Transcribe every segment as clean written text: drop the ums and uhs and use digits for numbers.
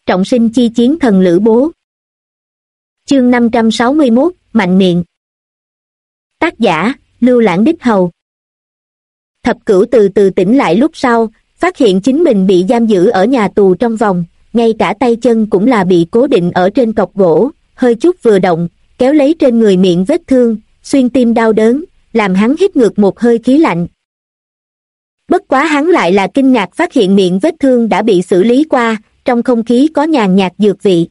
Trọng sinh chi chiến thần Lữ Bố. Chương 561, mạnh miệng. Tác giả, Lưu Lãng Đích Hầu. Thập Cửu từ từ tỉnh lại lúc sau, phát hiện chính mình bị giam giữ ở nhà tù trong vòng, ngay cả tay chân cũng là bị cố định ở trên cọc gỗ, hơi chút vừa động, kéo lấy trên người miệng vết thương, xuyên tim đau đớn, làm hắn hít ngược một hơi khí lạnh. Bất quá hắn lại là kinh ngạc phát hiện miệng vết thương đã bị xử lý qua, trong không khí có nhàn nhạt dược vị.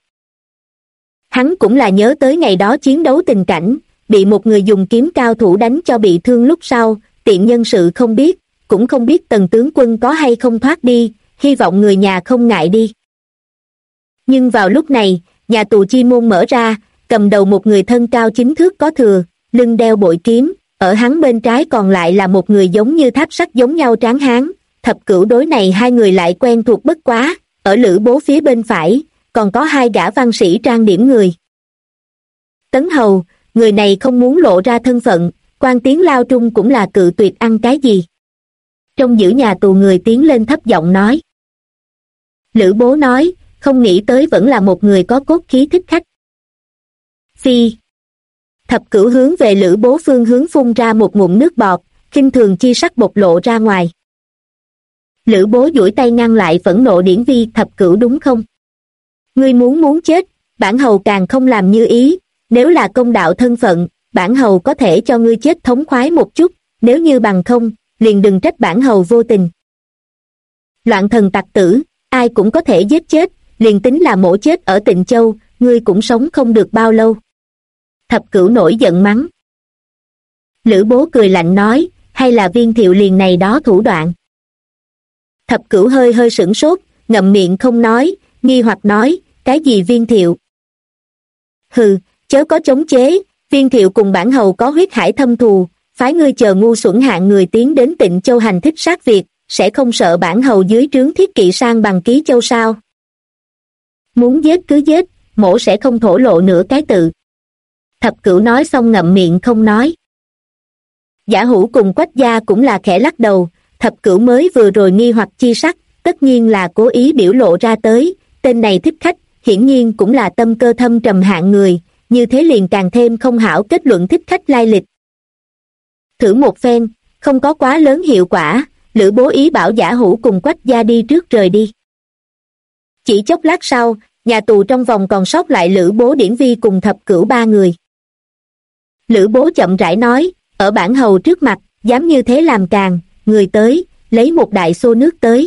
Hắn cũng là nhớ tới ngày đó chiến đấu tình cảnh, bị một người dùng kiếm cao thủ đánh cho bị thương lúc sau, tiện nhân sự không biết, cũng không biết Tần tướng quân có hay không thoát đi, hy vọng người nhà không ngại đi. Nhưng vào lúc này, nhà tù chi môn mở ra, cầm đầu một người thân cao 9 thước có thừa, lưng đeo bội kiếm, ở hắn bên trái còn lại là một người giống như tháp sắt giống nhau tráng hán. Thập Cửu đối này hai người lại quen thuộc bất quá, ở Lữ Bố phía bên phải, còn có hai gã văn sĩ trang điểm người. Tấn Hầu, người này không muốn lộ ra thân phận, quan tiếng lao trung cũng là cự tuyệt ăn cái gì. Trong giữ nhà tù người tiến lên thấp giọng nói. Lữ Bố nói, không nghĩ tới vẫn là một người có cốt khí thích khách. Phi. Thập Cửu hướng về Lữ Bố phương hướng phun ra một ngụm nước bọt, khinh thường chi sắc bộc lộ ra ngoài. Lữ Bố duỗi tay ngăn lại phẫn nộ điển vi. Thập Cửu đúng không? Ngươi muốn chết, bản hầu càng không làm như ý, nếu là công đạo thân phận, bản hầu có thể cho ngươi chết thống khoái một chút, nếu như bằng không, liền đừng trách bản hầu vô tình. Loạn thần tặc tử, ai cũng có thể giết chết, liền tính là mổ chết ở Tịnh Châu, ngươi cũng sống không được bao lâu. Thập Cửu nổi giận mắng. Lữ Bố cười lạnh nói, hay là Viên Thiệu liền này đó thủ đoạn. Thập Cửu hơi sửng sốt, ngậm miệng không nói, nghi hoặc nói, cái gì Viên Thiệu? Hừ, chớ có chống chế, Viên Thiệu cùng bản hầu có huyết hải thâm thù, phái ngươi chờ ngu xuẩn hạng người tiến đến Tịnh Châu hành thích sát việc, sẽ không sợ bản hầu dưới trướng thiết kỵ sang bằng ký châu sao? Muốn giết cứ giết, mổ sẽ không thổ lộ nửa cái tự. Thập Cửu nói xong ngậm miệng không nói. Giả Hữu cùng Quách Gia cũng là khẽ lắc đầu. Thập Cửu mới vừa rồi nghi hoặc chi sắc, tất nhiên là cố ý biểu lộ ra tới, tên này thích khách, hiển nhiên cũng là tâm cơ thâm trầm hạng người, như thế liền càng thêm không hảo kết luận thích khách lai lịch. Thử một phen, không có quá lớn hiệu quả, Lữ Bố ý bảo Giả Hữu cùng Quách Gia đi trước rời đi. Chỉ chốc lát sau, nhà tù trong vòng còn sót lại Lữ Bố, Điển Vi cùng Thập Cửu ba người. Lữ Bố chậm rãi nói, ở bản hầu trước mặt, dám như thế làm càn, người tới, lấy một đại xô nước tới.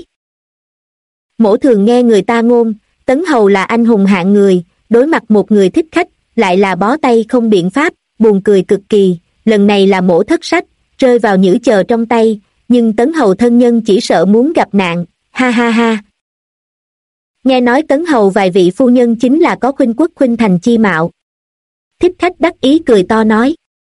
Mỗ thường nghe người ta ngôn, Tấn hầu là anh hùng hạng người, đối mặt một người thích khách, lại là bó tay không biện pháp, buồn cười cực kỳ, lần này là mỗ thất sách, rơi vào nhữ chờ trong tay, nhưng Tấn hầu thân nhân chỉ sợ muốn gặp nạn, ha ha ha. Nghe nói Tấn hầu vài vị phu nhân chính là có khuynh quốc khuynh thành chi mạo. Thích khách đắc ý cười to nói.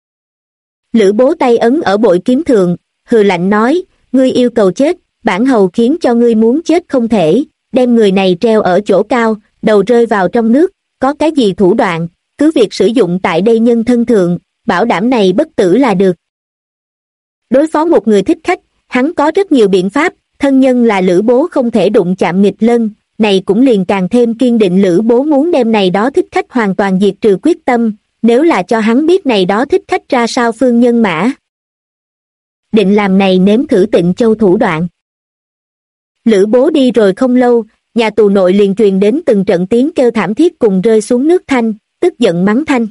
Lữ Bố tay ấn ở bội kiếm thượng, hừ lạnh nói, ngươi yêu cầu chết, bản hầu khiến cho ngươi muốn chết không thể, đem người này treo ở chỗ cao, đầu rơi vào trong nước, có cái gì thủ đoạn, cứ việc sử dụng tại đây nhân thân thượng, bảo đảm này bất tử là được. Đối phó một người thích khách, hắn có rất nhiều biện pháp, thân nhân là Lữ Bố không thể đụng chạm nghịch lân, này cũng liền càng thêm kiên định Lữ Bố muốn đem này đó thích khách hoàn toàn diệt trừ quyết tâm, nếu là cho hắn biết này đó thích khách ra sao phương nhân mã. Định làm này nếm thử Tịnh Châu thủ đoạn. Lữ Bố đi rồi không lâu, nhà tù nội liền truyền đến từng trận tiếng kêu thảm thiết cùng rơi xuống nước thanh, tức giận mắng thanh.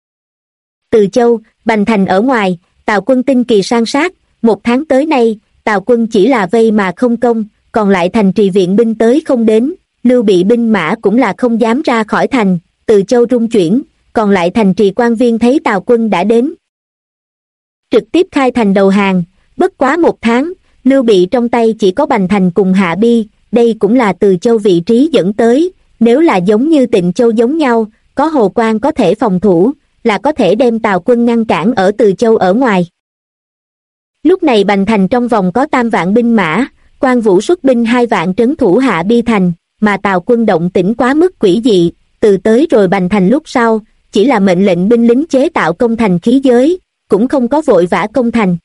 Từ Châu, Bành Thành ở ngoài, Tào quân tinh kỳ san sát, 1 tháng tới nay, Tào quân chỉ là vây mà không công, còn lại thành trì viện binh tới không đến, Lưu Bị binh mã cũng là không dám ra khỏi thành, Từ Châu rung chuyển, còn lại thành trì quan viên thấy Tào quân đã đến. Trực tiếp khai thành đầu hàng, bất quá 1 tháng, Lưu Bị trong tay chỉ có Bành Thành cùng Hạ Bi, đây cũng là Từ Châu vị trí dẫn tới, nếu là giống như Tịnh Châu giống nhau, có Hồ Quan có thể phòng thủ, là có thể đem Tào quân ngăn cản ở Từ Châu ở ngoài. Lúc này Bành Thành trong vòng có 3 vạn binh mã, Quan Vũ xuất binh 2 vạn trấn thủ Hạ Bi thành, mà Tào quân động tĩnh quá mức quỷ dị, từ tới rồi Bành Thành lúc sau, chỉ là mệnh lệnh binh lính chế tạo công thành khí giới, cũng không có vội vã công thành.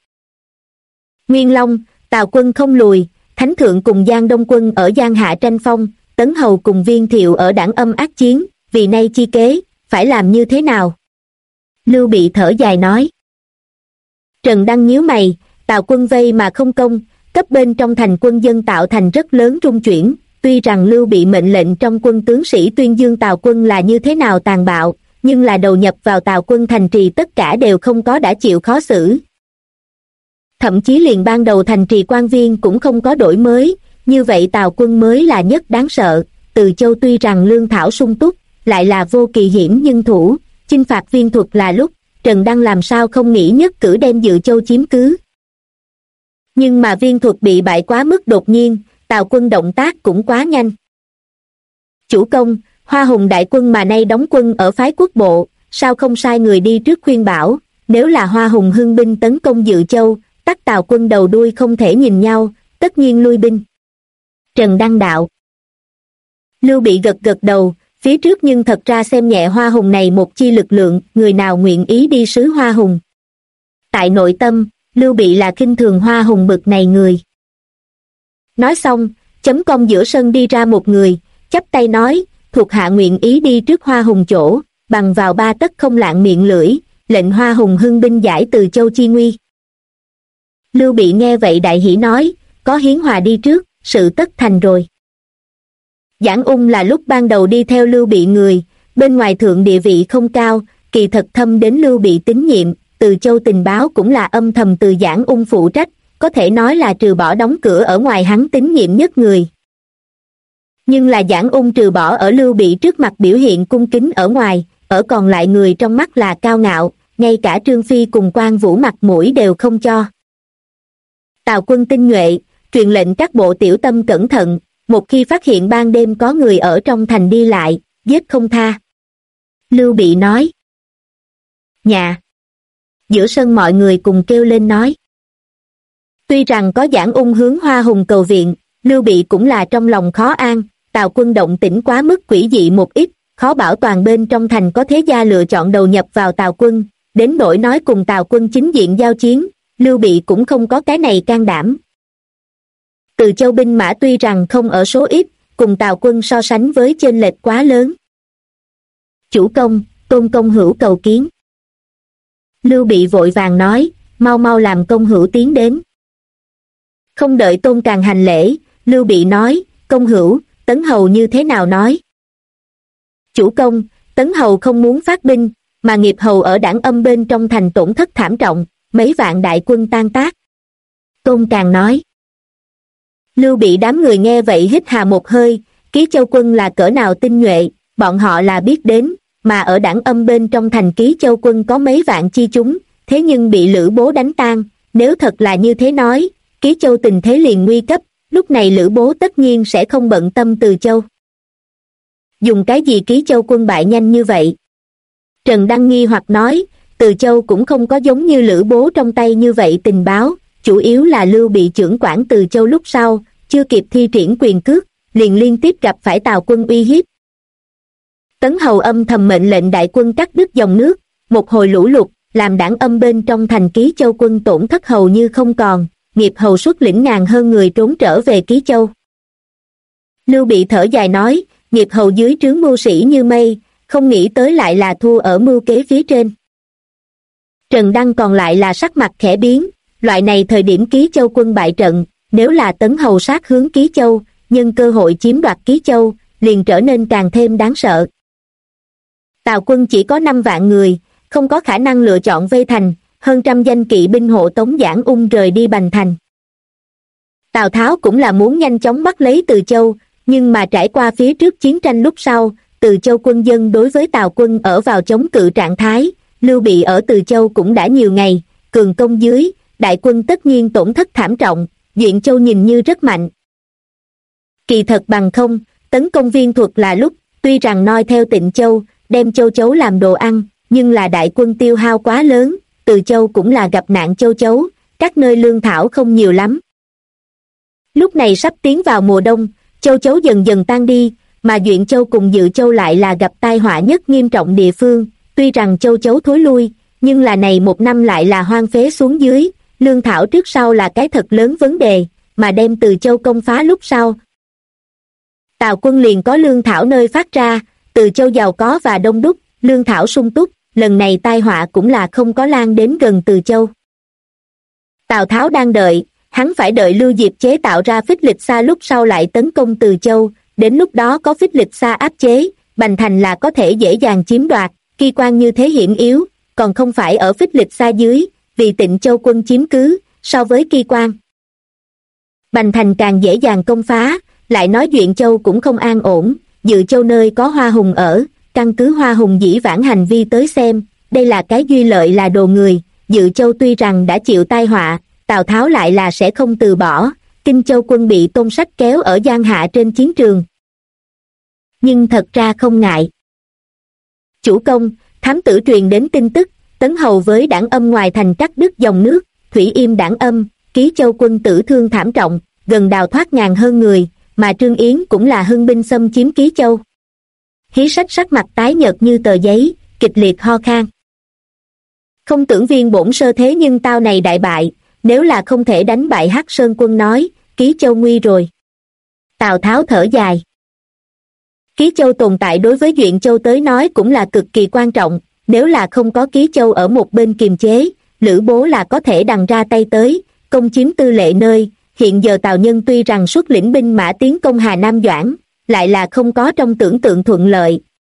Nguyên Long, Tào quân không lùi, Thánh Thượng cùng Giang Đông quân ở Giang Hạ tranh phong, Tấn Hầu cùng Viên Thiệu ở Đảng Âm ác chiến, vì nay chi kế, phải làm như thế nào? Lưu Bị thở dài nói. Trần Đăng nhíu mày, Tào quân vây mà không công, cấp bên trong thành quân dân tạo thành rất lớn rung chuyển, tuy rằng Lưu Bị mệnh lệnh trong quân tướng sĩ tuyên dương Tào quân là như thế nào tàn bạo, nhưng là đầu nhập vào Tào quân thành trì tất cả đều không có đã chịu khó xử. Thậm chí liền ban đầu thành trì quan viên cũng không có đổi mới, như vậy Tào quân mới là nhất đáng sợ. Từ Châu tuy rằng lương thảo sung túc, lại là vô kỳ hiểm nhân thủ, chinh phạt Viên Thuật là lúc, Trần Đăng làm sao không nghĩ nhất cử đem Dự Châu chiếm cứ. Nhưng mà Viên Thuật bị bại quá mức đột nhiên, Tào quân động tác cũng quá nhanh. Chủ công, Hoa Hùng đại quân mà nay đóng quân ở phái quốc bộ, sao không sai người đi trước khuyên bảo, nếu là Hoa Hùng hưng binh tấn công Dự Châu, tắc Tào quân đầu đuôi không thể nhìn nhau, tất nhiên lui binh. Trần Đăng đạo. Lưu Bị gật gật đầu, phía trước nhưng thật ra xem nhẹ Hoa Hùng này một chi lực lượng, người nào nguyện ý đi sứ Hoa Hùng. Tại nội tâm, Lưu Bị là khinh thường Hoa Hùng bực này người. Nói xong, chấm công giữa sân đi ra một người, chắp tay nói, thuộc hạ nguyện ý đi trước Hoa Hùng chỗ, bằng vào 3 tấc không lạng miệng lưỡi, lệnh Hoa Hùng hưng binh giải Từ Châu chi nguy. Lưu Bị nghe vậy đại hỉ nói, có Hiến Hòa đi trước, sự tất thành rồi. Giảng Ung là lúc ban đầu đi theo Lưu Bị người, bên ngoài thượng địa vị không cao, kỳ thật thâm đến Lưu Bị tín nhiệm, Từ Châu tình báo cũng là âm thầm từ Giảng Ung phụ trách, có thể nói là trừ bỏ đóng cửa ở ngoài hắn tín nhiệm nhất người. Nhưng là Giảng Ung trừ bỏ ở Lưu Bị trước mặt biểu hiện cung kính ở ngoài, ở còn lại người trong mắt là cao ngạo, ngay cả Trương Phi cùng Quan Vũ mặt mũi đều không cho. Tào quân tinh nhuệ, truyền lệnh các bộ tiểu tâm cẩn thận, một khi phát hiện ban đêm có người ở trong thành đi lại, giết không tha. Lưu Bị nói. Nhà. Giữa sân mọi người cùng kêu lên nói. Tuy rằng có Giảng Ung hướng Hoa Hùng cầu viện, Lưu Bị cũng là trong lòng khó an, Tào quân động tĩnh quá mức quỷ dị một ít, khó bảo toàn bên trong thành có thế gia lựa chọn đầu nhập vào Tào quân, đến nỗi nói cùng Tào quân chính diện giao chiến, Lưu Bị cũng không có cái này can đảm. Từ Châu binh mã tuy rằng không ở số ít, cùng Tào quân so sánh với chênh lệch quá lớn. Chủ công, Tôn công hữu cầu kiến. Lưu Bị vội vàng nói, mau mau làm công hữu tiến đến. Không đợi Tôn Càng hành lễ, Lưu Bị nói, công hữu, Tấn Hầu như thế nào nói? Chủ công, Tấn Hầu không muốn phát binh, mà Nghiệp Hầu ở Đảng Âm bên trong thành tổn thất thảm trọng, mấy vạn đại quân tan tác. Tôn Càng nói. Lưu Bị đám người nghe vậy hít hà một hơi, Ký Châu quân là cỡ nào tinh nhuệ, bọn họ là biết đến, mà ở Đảng Âm bên trong thành Ký Châu quân có mấy vạn chi chúng, thế nhưng bị Lữ Bố đánh tan, nếu thật là như thế nói, Ký Châu tình thế liền nguy cấp, lúc này Lữ Bố tất nhiên sẽ không bận tâm Từ Châu. Dùng cái gì Ký Châu quân bại nhanh như vậy? Trần Đăng nghi hoặc nói, Từ Châu cũng không có giống như Lữ Bố trong tay như vậy tình báo, chủ yếu là Lưu Bị trưởng quản Từ Châu lúc sau, chưa kịp thi triển quyền cước, liền liên tiếp gặp phải Tào quân uy hiếp. Tấn Hầu âm thầm mệnh lệnh đại quân cắt đứt dòng nước, một hồi lũ lụt, làm Đảng Âm bên trong thành Ký Châu quân tổn thất hầu như không còn, Nghiệp Hầu xuất lĩnh ngàn hơn người trốn trở về Ký Châu. Lưu Bị thở dài nói, Nghiệp Hầu dưới trướng mưu sĩ như mây, không nghĩ tới lại là thua ở mưu kế phía trên. Trần Đăng còn lại là sắc mặt khẽ biến, loại này thời điểm Ký Châu quân bại trận, nếu là Tấn Hầu sát hướng Ký Châu, nhân cơ hội chiếm đoạt Ký Châu, liền trở nên càng thêm đáng sợ. Tào quân chỉ có 5 vạn người, không có khả năng lựa chọn vây thành, hơn trăm danh kỵ binh hộ tống Giảng Ung rời đi Bành Thành. Tào Tháo cũng là muốn nhanh chóng bắt lấy Từ Châu, nhưng mà trải qua phía trước chiến tranh lúc sau, Từ Châu quân dân đối với Tào quân ở vào chống cự trạng thái, Lưu Bị ở Từ Châu cũng đã nhiều ngày, cường công dưới, đại quân tất nhiên tổn thất thảm trọng, Duyện Châu nhìn như rất mạnh. Kỳ thật bằng không, tấn công Viên Thuật là lúc, tuy rằng noi theo Tịnh Châu, đem châu chấu làm đồ ăn, nhưng là đại quân tiêu hao quá lớn, Từ Châu cũng là gặp nạn châu chấu, các nơi lương thảo không nhiều lắm. Lúc này sắp tiến vào mùa đông, châu chấu dần dần tan đi, mà Duyện Châu cùng Dự Châu lại là gặp tai họa nhất nghiêm trọng địa phương, tuy rằng châu chấu thối lui, nhưng là này một năm lại là hoang phế xuống dưới, lương thảo trước sau là cái thật lớn vấn đề, mà đem Từ Châu công phá lúc sau. Tào quân liền có lương thảo nơi phát ra, Từ Châu giàu có và đông đúc, lương thảo sung túc, lần này tai họa cũng là không có lan đến gần Từ Châu. Tào Tháo đang đợi, hắn phải đợi Lưu Diệp chế tạo ra phích lịch xa lúc sau lại tấn công Từ Châu, đến lúc đó có phích lịch xa áp chế, Bành Thành là có thể dễ dàng chiếm đoạt, Kỳ Quan như thế hiểm yếu, còn không phải ở phích lịch xa dưới, vì Tịnh Châu quân chiếm cứ, so với Kỳ Quan. Bành Thành càng dễ dàng công phá, lại nói Duyện Châu cũng không an ổn, Dự Châu nơi có Hoa Hùng ở, căn cứ Hoa Hùng dĩ vãng hành vi tới xem, đây là cái duy lợi là đồ người, Dự Châu tuy rằng đã chịu tai họa, Tào Tháo lại là sẽ không từ bỏ, Kinh Châu quân bị Tôn Sách kéo ở Giang Hạ trên chiến trường. Nhưng thật ra không ngại. Chủ công, thám tử truyền đến tin tức, Tấn Hầu với Đảng Âm ngoài thành cắt đứt dòng nước, thủy im Đảng Âm, Ký Châu quân tử thương thảm trọng, gần đào thoát ngàn hơn người, mà Trương Yến cũng là hưng binh xâm chiếm Ký Châu. Hí Sách sắc mặt tái nhợt như tờ giấy, kịch liệt ho khan. Không tưởng Viên bổn sơ thế nhưng tao này đại bại, nếu là không thể đánh bại Hắc Sơn quân nói, Ký Châu nguy rồi. Tào Tháo thở dài. Ký Châu tồn tại đối với Duyện Châu tới nói cũng là cực kỳ quan trọng, nếu là không có Ký Châu ở một bên kiềm chế, Lữ Bố là có thể đằng ra tay tới, công chiếm Tư Lệ nơi. Hiện giờ Tào Nhân tuy rằng xuất lĩnh binh mã tiến công Hà Nam Doãn, lại là không có trong tưởng tượng thuận lợi.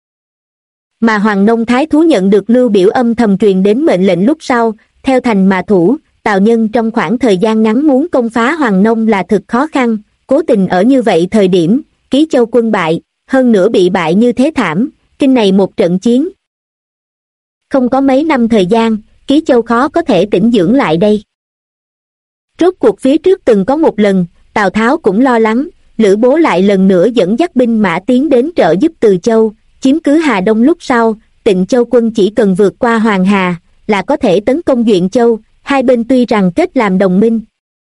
Mà Hoàng Nông Thái Thú nhận được Lưu Biểu âm thầm truyền đến mệnh lệnh lúc sau, theo thành mà thủ, Tào Nhân trong khoảng thời gian ngắn muốn công phá Hoàng Nông là thực khó khăn, cố tình ở như vậy thời điểm, Ký Châu quân bại, hơn nữa bị bại như thế thảm, kinh này một trận chiến. Không có mấy năm thời gian, Ký Châu khó có thể tĩnh dưỡng lại đây. Rốt cuộc phía trước từng có một lần, Tào Tháo cũng lo lắng, Lữ Bố lại lần nữa dẫn dắt binh mã tiến đến trợ giúp Từ Châu, chiếm cứ Hà Đông lúc sau, Tịnh Châu quân chỉ cần vượt qua Hoàng Hà, là có thể tấn công Duyện Châu, hai bên tuy rằng kết làm đồng minh.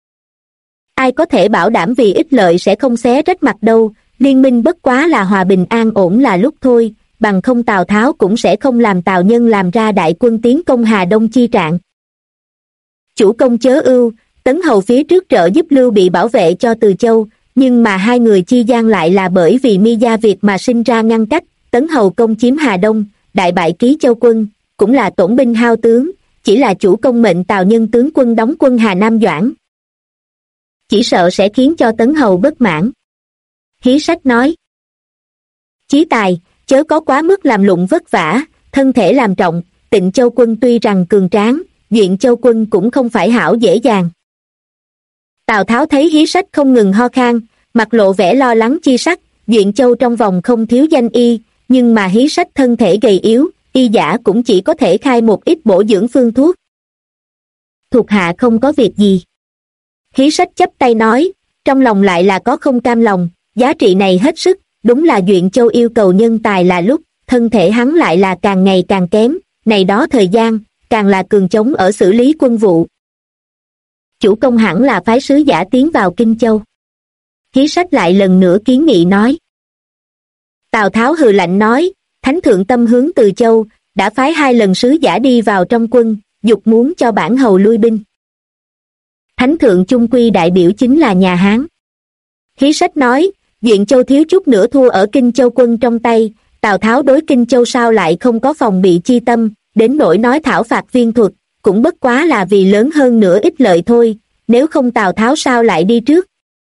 Ai có thể bảo đảm vì ích lợi sẽ không xé rách mặt đâu, liên minh bất quá là hòa bình an ổn là lúc thôi, bằng không Tào Tháo cũng sẽ không làm Tào Nhân làm ra đại quân tiến công Hà Đông chi trạng. Chủ công chớ ưu, Tấn Hầu phía trước trợ giúp Lưu Bị bảo vệ cho Từ Châu, nhưng mà hai người chi gian lại là bởi vì Mi Gia Việt mà sinh ra ngăn cách, Tấn Hầu công chiếm Hà Đông, đại bại Ký Châu quân, cũng là tổn binh hao tướng, chỉ là chủ công mệnh Tào Nhân tướng quân đóng quân Hà Nam Doãn. Chỉ sợ sẽ khiến cho Tấn Hầu bất mãn. Hí Sách nói, chí tài, chớ có quá mức làm lụng vất vả, thân thể làm trọng, Tịnh Châu quân tuy rằng cường tráng, Duyện Châu quân cũng không phải hảo dễ dàng. Tào Tháo thấy Hí Sách không ngừng ho khan, mặt lộ vẻ lo lắng chi sắc, Duyện Châu trong vòng không thiếu danh y, nhưng mà Hí Sách thân thể gầy yếu, y giả cũng chỉ có thể khai một ít bổ dưỡng phương thuốc. Thuộc hạ không có việc gì. Hí Sách chắp tay nói, trong lòng lại là có không cam lòng, giá trị này hết sức, đúng là Duyện Châu yêu cầu nhân tài là lúc, thân thể hắn lại là càng ngày càng kém, này đó thời gian, càng là cường chống ở xử lý quân vụ. Chủ công hẳn là phái sứ giả tiến vào Kinh Châu. Hí Sách lại lần nữa kiến nghị nói. Tào Tháo hừ lạnh nói, Thánh thượng tâm hướng Từ Châu, đã phái 2 lần sứ giả đi vào trong quân, dục muốn cho bản hầu lui binh. Thánh thượng chung quy đại biểu chính là nhà Hán. Hí Sách nói, Duyện Châu thiếu chút nữa thua ở Kinh Châu quân trong tay, Tào Tháo đối Kinh Châu sao lại không có phòng bị chi tâm, đến nỗi nói thảo phạt viên thuật, cũng bất quá là vì lớn hơn nữa ích lợi thôi, nếu không Tào Tháo sao lại đi trước.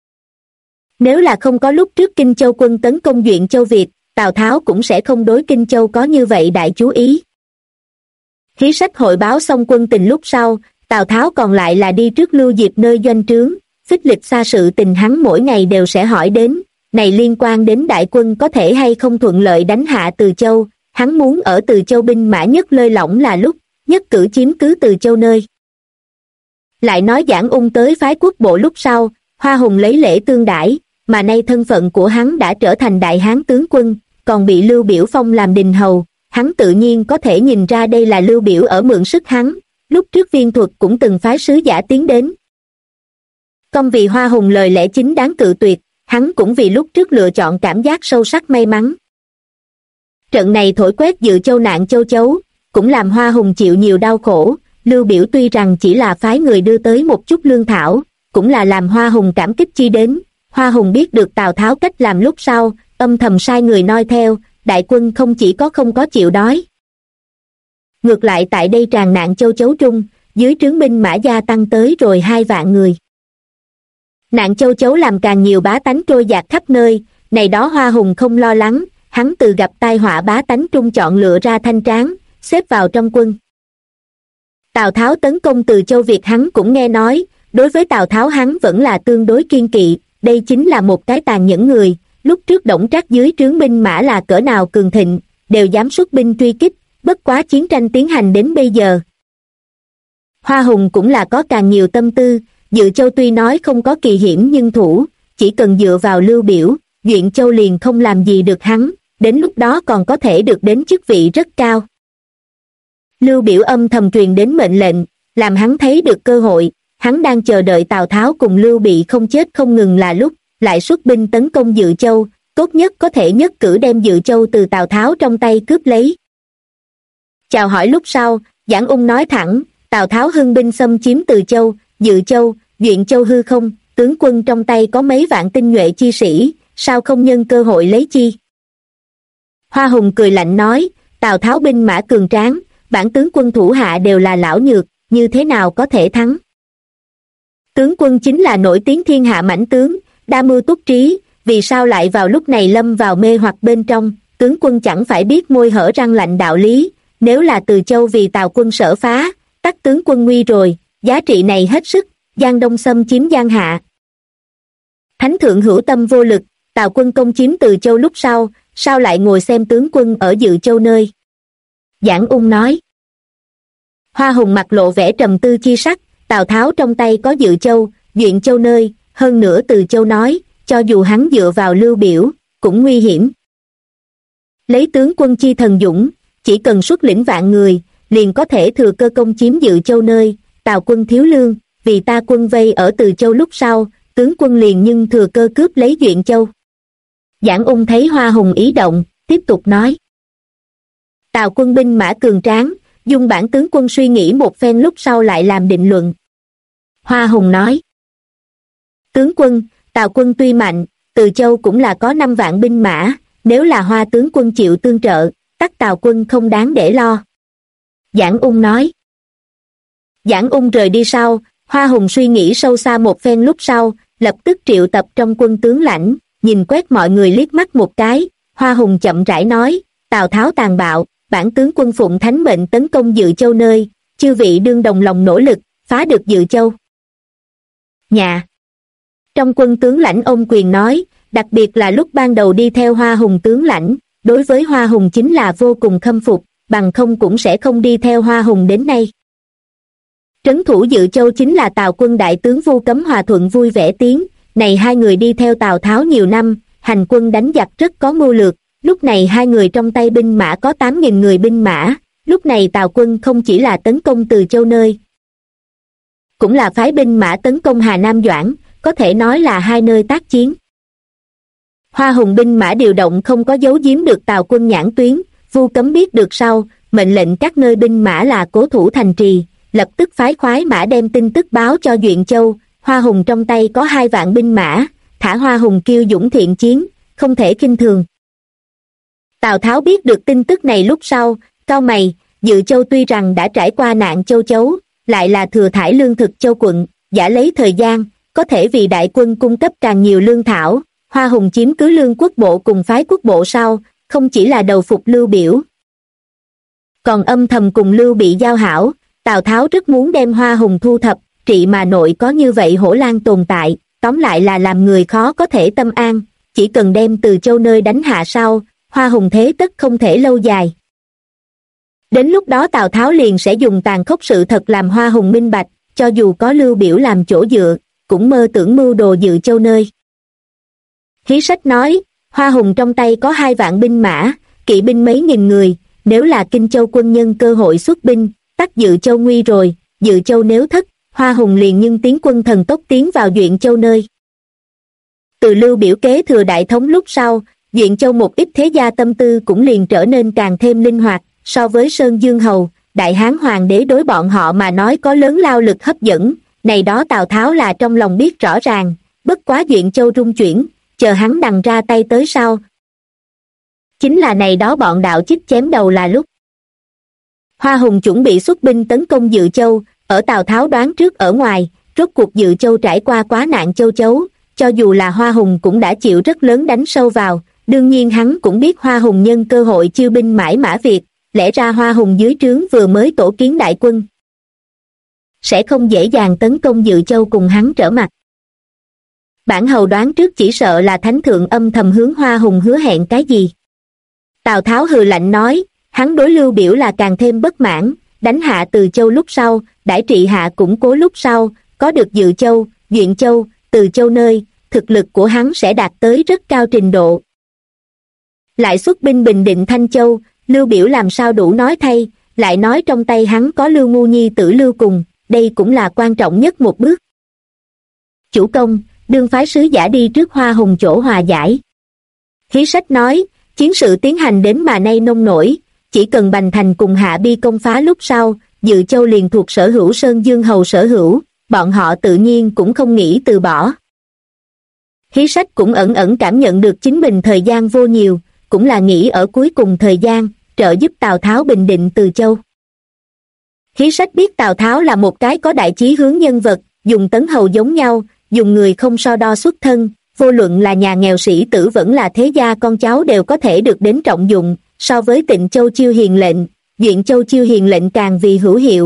Nếu là không có lúc trước Kinh Châu quân tấn công Duyện Châu Việt, Tào Tháo cũng sẽ không đối Kinh Châu có như vậy đại chú ý. Hí Sách hội báo xong quân tình lúc sau, Tào Tháo còn lại là đi trước Lưu Diệp nơi doanh trướng, phích lịch xa sự tình hắn mỗi ngày đều sẽ hỏi đến, này liên quan đến đại quân có thể hay không thuận lợi đánh hạ Từ Châu, hắn muốn ở Từ Châu binh mã nhất lơi lỏng là lúc, nhất cử chiếm cứ Từ Châu nơi. Lại nói Giảng Ung tới phái quốc bộ lúc sau, Hoa Hùng lấy lễ tương đãi, mà nay thân phận của hắn đã trở thành đại hán tướng quân, còn bị Lưu Biểu phong làm đình hầu, hắn tự nhiên có thể nhìn ra đây là Lưu Biểu ở mượn sức hắn, lúc trước Viên thuật cũng từng phái sứ giả tiến đến. Không vì Hoa Hùng lời lẽ chính đáng cự tuyệt, hắn cũng vì lúc trước lựa chọn cảm giác sâu sắc may mắn. Trận này thổi quét Dự Châu nạn châu chấu, cũng làm Hoa Hùng chịu nhiều đau khổ, Lưu Biểu tuy rằng chỉ là phái người đưa tới một chút lương thảo, cũng là làm Hoa Hùng cảm kích chi đến, Hoa Hùng biết được Tào Tháo cách làm lúc sau, âm thầm sai người noi theo, đại quân không chỉ có không có chịu đói. Ngược lại tại đây tràn nạn châu chấu trung, dưới trướng binh mã gia tăng tới rồi 2 vạn người. Nạn châu chấu làm càng nhiều bá tánh trôi dạt khắp nơi, này đó Hoa Hùng không lo lắng, hắn từ gặp tai họa bá tánh trung chọn lựa ra thanh tráng, xếp vào trong quân. Tào Tháo tấn công Từ Châu Việt hắn cũng nghe nói, đối với Tào Tháo hắn vẫn là tương đối kiên kỵ, đây chính là một cái tàn nhẫn người, lúc trước Đổng Trác dưới trướng binh mã là cỡ nào cường thịnh, đều dám xuất binh truy kích, bất quá chiến tranh tiến hành đến bây giờ. Hoa Hùng cũng là có càng nhiều tâm tư, Dự Châu tuy nói không có kỳ hiểm nhưng thủ, chỉ cần dựa vào Lưu Biểu, Duyện Châu liền không làm gì được hắn, đến lúc đó còn có thể được đến chức vị rất cao. Lưu Biểu âm thầm truyền đến mệnh lệnh, làm hắn thấy được cơ hội, hắn đang chờ đợi Tào Tháo cùng Lưu Bị không chết không ngừng là lúc, lại xuất binh tấn công Dự Châu, tốt nhất có thể nhất cử đem Dự Châu từ Tào Tháo trong tay cướp lấy. Chào hỏi lúc sau, Giảng Ung nói thẳng, Tào Tháo hưng binh xâm chiếm Từ Châu, Dự Châu, Duyện Châu hư không, tướng quân trong tay có mấy vạn tinh nhuệ chi sĩ, sao không nhân cơ hội lấy chi? Hoa Hùng cười lạnh nói, Tào Tháo binh mã cường tráng, bản tướng quân thủ hạ đều là lão nhược, như thế nào có thể thắng? Tướng quân chính là nổi tiếng thiên hạ mãnh tướng, đa mưu túc trí, vì sao lại vào lúc này lâm vào mê hoặc bên trong, tướng quân chẳng phải biết môi hở răng lạnh đạo lý, nếu là Từ Châu vì Tào quân sở phá, tắc tướng quân nguy rồi, giá trị này hết sức, Giang Đông xâm chiếm Giang Hạ. Thánh thượng hữu tâm vô lực, Tào quân công chiếm Từ Châu lúc sau, sao lại ngồi xem tướng quân ở Dự Châu nơi? Giảng Ung nói. Hoa Hùng mặt lộ vẻ trầm tư chi sắc, Tào Tháo trong tay có Dự Châu, Duyện Châu nơi, hơn nữa Từ Châu nói, cho dù hắn dựa vào Lưu Biểu, cũng nguy hiểm. Lấy tướng quân chi thần dũng, chỉ cần xuất lĩnh vạn người, liền có thể thừa cơ công chiếm Dự Châu nơi, Tào quân thiếu lương, vì ta quân vây ở Từ Châu lúc sau, tướng quân liền nhưng thừa cơ cướp lấy Duyện Châu. Giảng Ung thấy Hoa Hùng ý động, tiếp tục nói. Tào quân binh mã cường tráng, dung bản tướng quân suy nghĩ một phen lúc sau lại làm định luận. Hoa Hùng nói. Tướng quân, Tào quân tuy mạnh, Từ Châu cũng là có 5 vạn binh mã, nếu là Hoa tướng quân chịu tương trợ, tắc Tào quân không đáng để lo. Giảng Ung nói. Giảng Ung rời đi sau, Hoa Hùng suy nghĩ sâu xa một phen lúc sau, lập tức triệu tập trong quân tướng lãnh, nhìn quét mọi người liếc mắt một cái, Hoa Hùng chậm rãi nói, Tào Tháo tàn bạo, bản tướng quân phụng thánh mệnh tấn công Dự Châu nơi, chư vị đương đồng lòng nỗ lực, phá được Dự Châu. Nhà. Trong quân tướng lãnh ông quyền nói, đặc biệt là lúc ban đầu đi theo Hoa Hùng tướng lãnh, đối với Hoa Hùng chính là vô cùng khâm phục, bằng không cũng sẽ không đi theo Hoa Hùng đến nay. Trấn thủ Dự Châu chính là Tào quân đại tướng Vu Cấm hòa thuận vui vẻ tiếng, này hai người đi theo Tào Tháo nhiều năm, hành quân đánh giặc rất có mưu lược, lúc này hai người trong tay binh mã có 8.000 người binh mã, lúc này Tào quân không chỉ là tấn công Từ Châu nơi, cũng là phái binh mã tấn công Hà Nam Doãn, có thể nói là hai nơi tác chiến. Hoa Hùng binh mã điều động không có giấu giếm được Tào quân nhãn tuyến, Vu Cấm biết được sau, mệnh lệnh các nơi binh mã là cố thủ thành trì, lập tức phái khoái mã đem tin tức báo cho Duyện Châu, Hoa Hùng trong tay có 2 vạn binh mã, thả Hoa Hùng kiêu dũng thiện chiến, không thể khinh thường. Tào Tháo biết được tin tức này lúc sau, cau mày, Dự Châu tuy rằng đã trải qua nạn châu chấu, lại là thừa thải lương thực châu quận, giả lấy thời gian, có thể vì đại quân cung cấp càng nhiều lương thảo, Hoa Hùng chiếm cứ Lương Quốc bộ cùng phái Quốc bộ sau, không chỉ là đầu phục Lưu Biểu, còn âm thầm cùng Lưu Bị giao hảo. Tào Tháo rất muốn đem Hoa Hùng thu thập, trị mà nội có như vậy hổ lang tồn tại, tóm lại là làm người khó có thể tâm an, chỉ cần đem Từ Châu nơi đánh hạ sau, Hoa Hùng thế tất không thể lâu dài. Đến lúc đó Tào Tháo liền sẽ dùng tàn khốc sự thật làm Hoa Hùng minh bạch, cho dù có Lưu Biểu làm chỗ dựa, cũng mơ tưởng mưu đồ Dự Châu nơi. Hí Sách nói, Hoa Hùng trong tay có 2 vạn binh mã, kỵ binh mấy nghìn người, nếu là Kinh Châu quân nhân cơ hội xuất binh, tắc Dự Châu nguy rồi, Dự Châu nếu thất, Hoa Hùng liền nhưng tiến quân thần tốc tiến vào Duyện Châu nơi. Từ Lưu Biểu kế thừa đại thống lúc sau, Duyện Châu một ít thế gia tâm tư cũng liền trở nên càng thêm linh hoạt, so với Sơn Dương Hầu, Đại Hán Hoàng đế đối bọn họ mà nói có lớn lao lực hấp dẫn, này đó Tào Tháo là trong lòng biết rõ ràng, bất quá Duyện Châu rung chuyển, chờ hắn đằng ra tay tới sau. Chính là này đó bọn đạo chích chém đầu là lúc. Hoa Hùng chuẩn bị xuất binh tấn công Dự Châu, ở Tào Tháo đoán trước ở ngoài, rốt cuộc Dự Châu trải qua quá nạn châu chấu, cho dù là Hoa Hùng cũng đã chịu rất lớn đánh sâu vào, đương nhiên hắn cũng biết Hoa Hùng nhân cơ hội chiêu binh mãi mã Việt, lẽ ra Hoa Hùng dưới trướng vừa mới tổ kiến đại quân, sẽ không dễ dàng tấn công Dự Châu cùng hắn trở mặt. Bản hầu đoán trước chỉ sợ là thánh thượng âm thầm hướng Hoa Hùng hứa hẹn cái gì. Tào Tháo hừ lạnh nói, hắn đối Lưu Biểu là càng thêm bất mãn, đánh hạ Từ Châu lúc sau, đãi trị hạ củng cố lúc sau, có được Dự Châu, Duyện Châu, Từ Châu nơi, thực lực của hắn sẽ đạt tới rất cao trình độ. Lại xuất binh bình định Thanh Châu, Lưu Biểu làm sao đủ nói thay, lại nói trong tay hắn có Lưu Ngu nhi tử Lưu Cùng, đây cũng là quan trọng nhất một bước. Chủ công, đương phái sứ giả đi trước Hoa Hùng chỗ hòa giải. Hí Sách nói, chiến sự tiến hành đến mà nay nông nổi, chỉ cần Bành Thành cùng Hạ Bi công phá lúc sau, Dự Châu liền thuộc sở hữu Sơn Dương Hầu sở hữu, bọn họ tự nhiên cũng không nghĩ từ bỏ. Hí Sách cũng ẩn ẩn cảm nhận được chính mình thời gian vô nhiều, cũng là nghĩ ở cuối cùng thời gian, trợ giúp Tào Tháo bình định Từ Châu. Hí Sách biết Tào Tháo là một cái có đại chí hướng nhân vật, dùng Tấn Hầu giống nhau, dùng người không so đo xuất thân, vô luận là nhà nghèo sĩ tử vẫn là thế gia con cháu đều có thể được đến trọng dụng, so với Tịnh Châu chiêu hiền lệnh, Duyện Châu chiêu hiền lệnh càng vì hữu hiệu.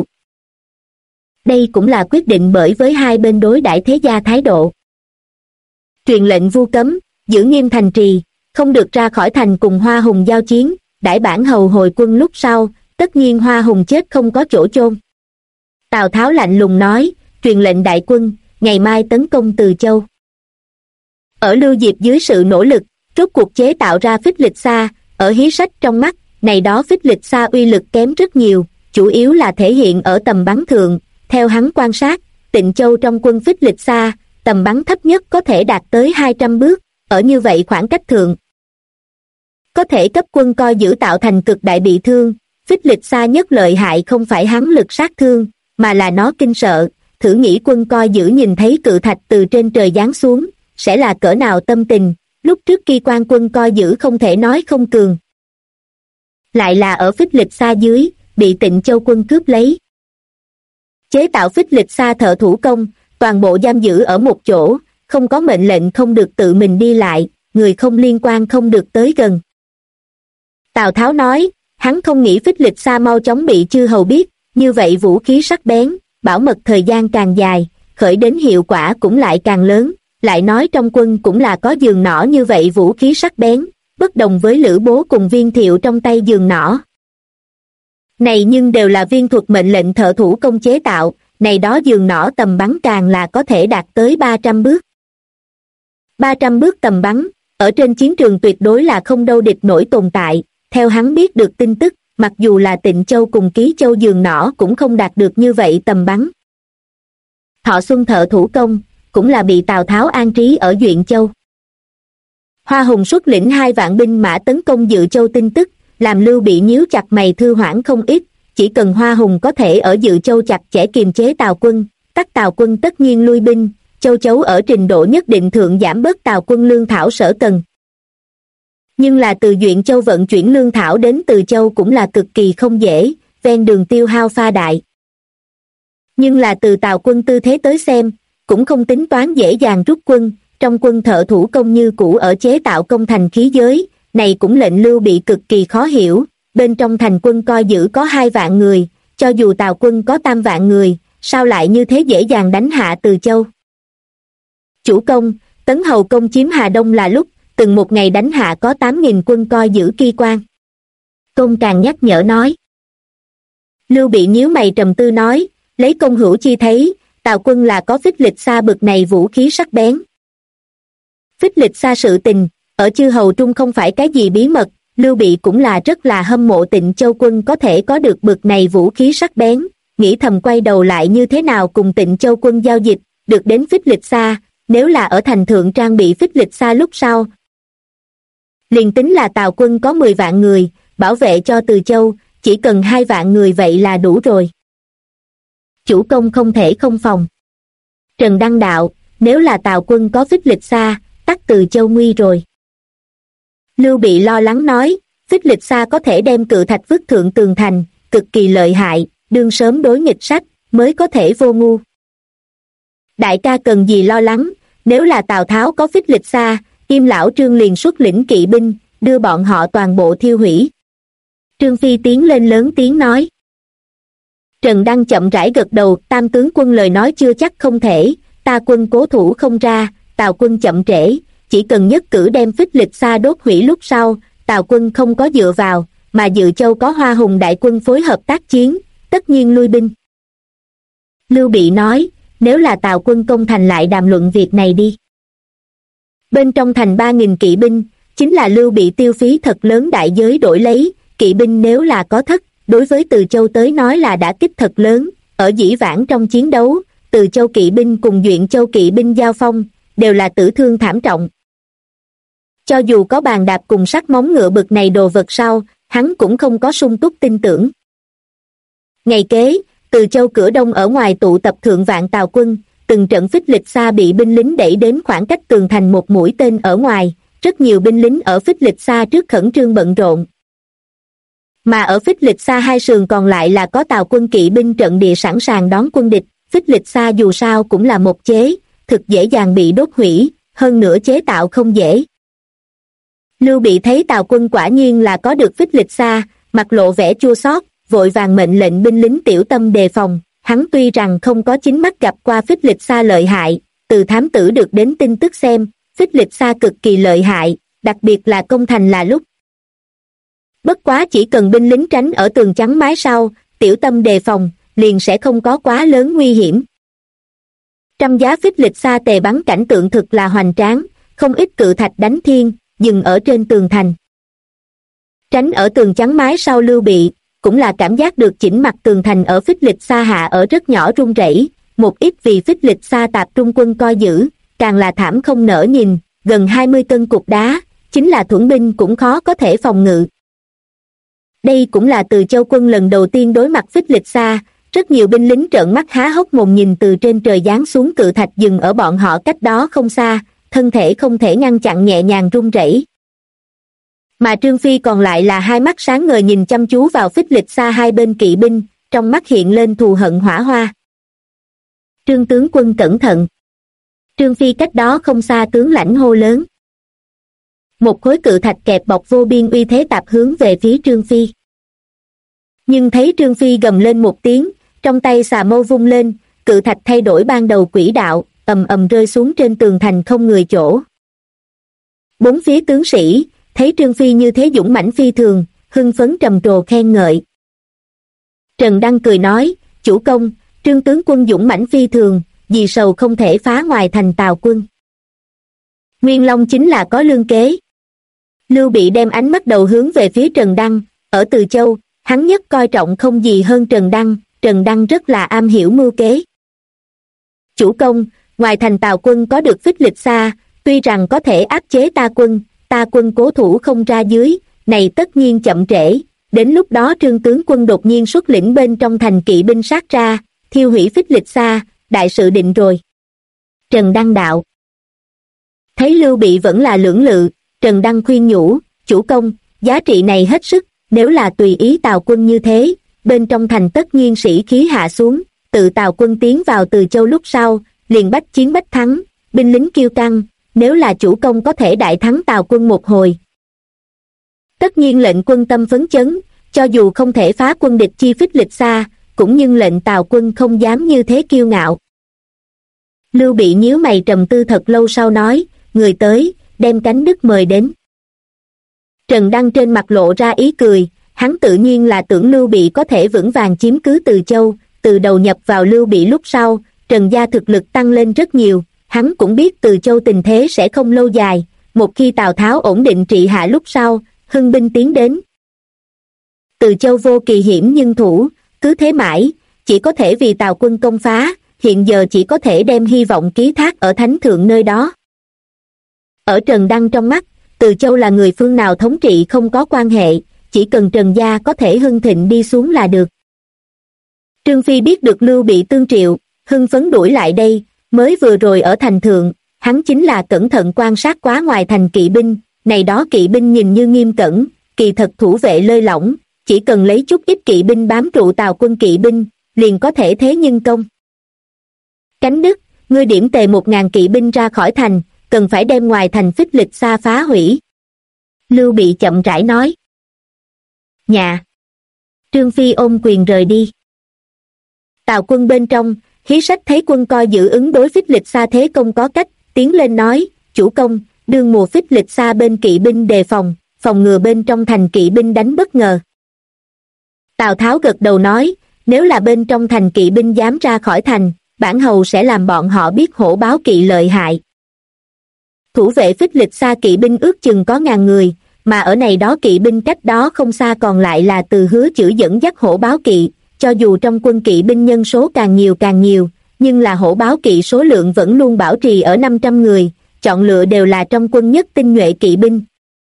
Đây cũng là quyết định bởi với hai bên đối đãi thế gia thái độ. Truyền lệnh vu cấm, giữ nghiêm thành trì, không được ra khỏi thành cùng Hoa Hùng giao chiến, đãi bản hầu hồi quân lúc sau, tất nhiên Hoa Hùng chết không có chỗ chôn. Tào Tháo lạnh lùng nói, truyền lệnh đại quân, ngày mai tấn công Từ Châu. Ở Lưu Diệp dưới sự nỗ lực, rốt cuộc chế tạo ra phích lịch xa, ở Hí Sách trong mắt, này đó phích lịch xa uy lực kém rất nhiều, chủ yếu là thể hiện ở tầm bắn thượng. Theo hắn quan sát, Tịnh Châu trong quân phích lịch xa, tầm bắn thấp nhất có thể đạt tới 200 bước, ở như vậy khoảng cách thượng. Có thể cấp quân coi giữ tạo thành cực đại bị thương, phích lịch xa nhất lợi hại không phải hắn lực sát thương, mà là nó kinh sợ, thử nghĩ quân coi giữ nhìn thấy cự thạch từ trên trời giáng xuống, sẽ là cỡ nào tâm tình, lúc trước khi quan quân coi giữ không thể nói không cường. Lại là ở phích lịch xa dưới, bị Tịnh Châu quân cướp lấy. Chế tạo phích lịch xa thợ thủ công, toàn bộ giam giữ ở một chỗ, không có mệnh lệnh không được tự mình đi lại, người không liên quan không được tới gần. Tào Tháo nói, hắn không nghĩ phích lịch xa mau chóng bị chư hầu biết, như vậy vũ khí sắc bén, bảo mật thời gian càng dài, khởi đến hiệu quả cũng lại càng lớn, lại nói trong quân cũng là có giường nỏ như vậy vũ khí sắc bén, bất đồng với Lữ Bố cùng Viên Thiệu trong tay giường nỏ. Này nhưng đều là viên thuật mệnh lệnh thợ thủ công chế tạo, này đó giường nỏ tầm bắn càng là có thể đạt tới 300 bước. 300 bước tầm bắn, ở trên chiến trường tuyệt đối là không đâu địch nổi tồn tại, theo hắn biết được tin tức, mặc dù là Tịnh Châu cùng Ký Châu giường nỏ cũng không đạt được như vậy tầm bắn. Thọ Xuân thợ thủ công, cũng là bị Tào Tháo an trí ở Duyện Châu. Hoa Hùng xuất lĩnh 2 vạn binh mã tấn công Dự Châu tin tức, làm Lưu Bị nhíu chặt mày thư hoãn không ít, chỉ cần Hoa Hùng có thể ở Dự Châu chặt chẽ kiềm chế Tào quân, các Tào quân tất nhiên lui binh, châu chấu ở trình độ nhất định thượng giảm bớt Tào quân lương thảo sở cần. Nhưng là từ Duyện Châu vận chuyển lương thảo đến Từ Châu cũng là cực kỳ không dễ, ven đường tiêu hao pha đại. Nhưng là từ Tào quân tư thế tới xem, cũng không tính toán dễ dàng rút quân, trong quân thợ thủ công như cũ ở chế tạo công thành khí giới, này cũng lệnh Lưu Bị cực kỳ khó hiểu, bên trong thành quân coi giữ có 2 vạn người, cho dù Tào quân có 3 vạn người, sao lại như thế dễ dàng đánh hạ Từ Châu. Chủ công, Tấn Hầu công chiếm Hà Đông là lúc, từng một ngày đánh hạ có 8.000 quân coi giữ Ki Quan. Công càng nhắc nhở nói. Lưu Bị nhíu mày trầm tư nói, lấy công hữu chi thấy, Tào quân là có phích lịch xa bực này vũ khí sắc bén. Phích lịch xa sự tình, ở chư hầu trung không phải cái gì bí mật, Lưu Bị cũng là rất là hâm mộ Tịnh Châu quân có thể có được bực này vũ khí sắc bén, nghĩ thầm quay đầu lại như thế nào cùng Tịnh Châu quân giao dịch, được đến phích lịch xa, nếu là ở thành thượng trang bị phích lịch xa lúc sau. Liền tính là Tào quân có 10 vạn người, bảo vệ cho Từ Châu, chỉ cần 2 vạn người vậy là đủ rồi. Chủ công không thể không phòng. Trần Đăng đạo, nếu là Tào quân có Phích Lịch Sa, tắc Từ Châu nguy rồi. Lưu Bị lo lắng nói, Phích Lịch Sa có thể đem cự thạch vứt thượng tường thành, cực kỳ lợi hại, đương sớm đối nghịch sách, mới có thể vô ngu. Đại ca cần gì lo lắng, nếu là Tào Tháo có Phích Lịch Sa, Kim lão Trương liền xuất lĩnh kỵ binh, đưa bọn họ toàn bộ thiêu hủy. Trương Phi tiến lên lớn tiếng nói. Trần Đăng chậm rãi gật đầu, Tam tướng quân lời nói chưa chắc không thể, ta quân cố thủ không ra, Tào quân chậm trễ, chỉ cần nhất cử đem Phích Lịch Sa đốt hủy lúc sau, Tào quân không có dựa vào, mà Dự Châu có Hoa Hùng đại quân phối hợp tác chiến, tất nhiên lui binh. Lưu Bị nói, nếu là Tào quân công thành lại đàm luận việc này đi. Bên trong thành 3.000 kỵ binh, chính là Lưu Bị tiêu phí thật lớn đại giới đổi lấy, kỵ binh nếu là có thất, đối với Từ Châu tới nói là đã kích thật lớn, ở dĩ vãng trong chiến đấu, Từ Châu kỵ binh cùng Duyện Châu kỵ binh giao phong, đều là tử thương thảm trọng. Cho dù có bàn đạp cùng sắt móng ngựa bực này đồ vật sau, hắn cũng không có sung túc tin tưởng. Ngày kế, Từ Châu cửa đông ở ngoài tụ tập thượng vạn Tào quân, từng trận Phích Lịch Sa bị binh lính đẩy đến khoảng cách tường thành một mũi tên ở ngoài, rất nhiều binh lính ở Phích Lịch Sa trước khẩn trương bận rộn. Mà ở Phích Lịch Sa hai sườn còn lại là có Tào quân kỵ binh trận địa sẵn sàng đón quân địch. Phích Lịch Sa dù sao cũng là một chế, thực dễ dàng bị đốt hủy, hơn nữa chế tạo không dễ. Lưu Bị thấy Tào quân quả nhiên là có được Phích Lịch Sa, mặt lộ vẻ chua xót, vội vàng mệnh lệnh binh lính tiểu tâm đề phòng. Hắn tuy rằng không có chính mắt gặp qua Phích Lịch Sa lợi hại, từ thám tử được đến tin tức xem, Phích Lịch Sa cực kỳ lợi hại, đặc biệt là công thành là lúc. Bất quá chỉ cần binh lính tránh ở tường chắn mái sau, tiểu tâm đề phòng, liền sẽ không có quá lớn nguy hiểm. Trăm giá Phích Lịch Sa tề bắn cảnh tượng thực là hoành tráng, không ít cự thạch đánh thiên, dừng ở trên tường thành. Tránh ở tường chắn mái sau Lưu Bị, cũng là cảm giác được chỉnh mặt tường thành ở Phích Lịch Sa hạ ở rất nhỏ rung rẩy, một ít vì Phích Lịch Sa tạp trung quân coi giữ, càng là thảm không nỡ nhìn, gần 20 cân cục đá, chính là thuẫn binh cũng khó có thể phòng ngự. Đây cũng là Từ Châu quân lần đầu tiên đối mặt Phích Lịch Sa, rất nhiều binh lính trợn mắt há hốc mồm nhìn từ trên trời giáng xuống cự thạch dừng ở bọn họ cách đó không xa, thân thể không thể ngăn chặn nhẹ nhàng run rẩy. Mà Trương Phi còn lại là hai mắt sáng ngời nhìn chăm chú vào Phích Lịch Sa hai bên kỵ binh, trong mắt hiện lên thù hận hỏa hoa. Trương tướng quân cẩn thận. Trương Phi cách đó không xa tướng lãnh hô lớn. Một khối cự thạch kẹp bọc vô biên uy thế tạp hướng về phía Trương Phi. Nhưng thấy Trương Phi gầm lên một tiếng, trong tay xà mâu vung lên, cự thạch thay đổi ban đầu quỹ đạo, ầm ầm rơi xuống trên tường thành không người chỗ. Bốn phía tướng sĩ thấy Trương Phi như thế dũng mãnh phi thường, hưng phấn trầm trồ khen ngợi. Trần Đăng cười nói, chủ công, Trương tướng quân dũng mãnh phi thường, vì sầu không thể phá ngoài thành Tào quân. Nguyên Long chính là có lương kế. Lưu Bị đem ánh mắt đầu hướng về phía Trần Đăng, ở Từ Châu, hắn nhất coi trọng không gì hơn Trần Đăng rất là am hiểu mưu kế. Chủ công, ngoài thành Tào quân có được Phích Lịch Sa, tuy rằng có thể áp chế ta quân cố thủ không ra dưới, này tất nhiên chậm trễ, đến lúc đó Trương tướng quân đột nhiên xuất lĩnh bên trong thành kỵ binh sát ra, thiêu hủy Phích Lịch Sa, đại sự định rồi. Trần Đăng đạo. Thấy Lưu Bị vẫn là lưỡng lự, Trần Đăng khuyên nhủ, chủ công, giá trị này hết sức, nếu là tùy ý Tào quân như thế, bên trong thành tất nhiên sĩ khí hạ xuống, tự Tào quân tiến vào Từ Châu lúc sau, liền bách chiến bách thắng, binh lính kiêu căng, nếu là chủ công có thể đại thắng Tào quân một hồi. Tất nhiên lệnh quân tâm phấn chấn, cho dù không thể phá quân địch chi Phích Lịch Sa, cũng nhưng lệnh Tào quân không dám như thế kiêu ngạo. Lưu Bị nhíu mày trầm tư thật lâu sau nói, người tới, đem Cánh Đức mời đến. Trần Đăng trên mặt lộ ra ý cười, hắn tự nhiên là tưởng Lưu Bị có thể vững vàng chiếm cứ Từ Châu, từ đầu nhập vào Lưu Bị lúc sau, Trần gia thực lực tăng lên rất nhiều, hắn cũng biết Từ Châu tình thế sẽ không lâu dài, một khi Tào Tháo ổn định trị hạ lúc sau, hưng binh tiến đến. Từ Châu vô kỳ hiểm nhưng thủ, cứ thế mãi, chỉ có thể vì Tào quân công phá, hiện giờ chỉ có thể đem hy vọng ký thác ở thánh thượng nơi đó. Ở Trần Đăng trong mắt, Từ Châu là người phương nào thống trị không có quan hệ, chỉ cần Trần gia có thể hưng thịnh đi xuống là được. Trương Phi biết được Lưu Bị tương triệu, hưng phấn đuổi lại đây, Mới vừa rồi ở thành thượng, hắn chính là cẩn thận quan sát quá ngoài thành kỵ binh, này đó kỵ binh nhìn như nghiêm cẩn, kỳ thật thủ vệ lơi lỏng, chỉ cần lấy chút ít kỵ binh bám trụ Tào quân kỵ binh, liền có thể thế nhưng công. Cánh Đức, ngươi điểm tề 1.000 kỵ binh ra khỏi thành, cần phải đem ngoài thành Phích Lịch Sa phá hủy. Lưu Bị chậm rãi nói. Nhà. Trương Phi ôm quyền rời đi. Tào quân bên trong, Hí Sách thấy quân coi giữ ứng đối Phích Lịch Sa thế công có cách, tiến lên nói, chủ công, đương mùa Phích Lịch Sa bên kỵ binh đề phòng, phòng ngừa bên trong thành kỵ binh đánh bất ngờ. Tào Tháo gật đầu nói, nếu là bên trong thành kỵ binh dám ra khỏi thành, bản hầu sẽ làm bọn họ biết hổ báo kỵ lợi hại. Thủ vệ Phích Lịch Sa kỵ binh ước chừng có 1.000 người, mà ở này đó kỵ binh cách đó không xa còn lại là từ Hứa Chử dẫn dắt hổ báo kỵ, cho dù trong quân kỵ binh nhân số càng nhiều, nhưng là hổ báo kỵ số lượng vẫn luôn bảo trì ở 500 người, chọn lựa đều là trong quân nhất tinh nhuệ kỵ binh.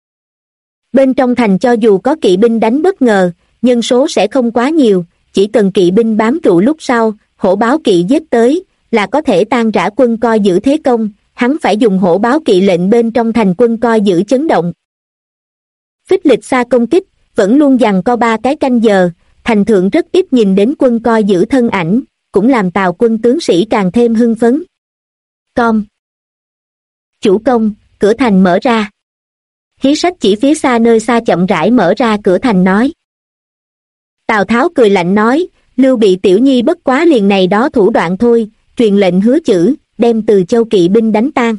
Bên trong thành cho dù có kỵ binh đánh bất ngờ, nhân số sẽ không quá nhiều, chỉ cần kỵ binh bám trụ lúc sau, hổ báo kỵ giết tới, là có thể tan rã quân coi giữ thế công, hắn phải dùng hổ báo kỵ lệnh bên trong thành quân coi giữ chấn động. Phích Lịch Sa công kích, vẫn luôn giằng co 3 cái canh giờ, thành thượng rất ít nhìn đến quân coi giữ thân ảnh, cũng làm Tào quân tướng sĩ càng thêm hưng phấn. Con. Chủ công, cửa thành mở ra. Hí Sách chỉ phía xa nơi xa chậm rãi mở ra cửa thành nói. Tào Tháo cười lạnh nói, Lưu Bị tiểu nhi bất quá liền này đó thủ đoạn thôi, truyền lệnh Hứa Chử, đem Từ Châu kỵ binh đánh tan.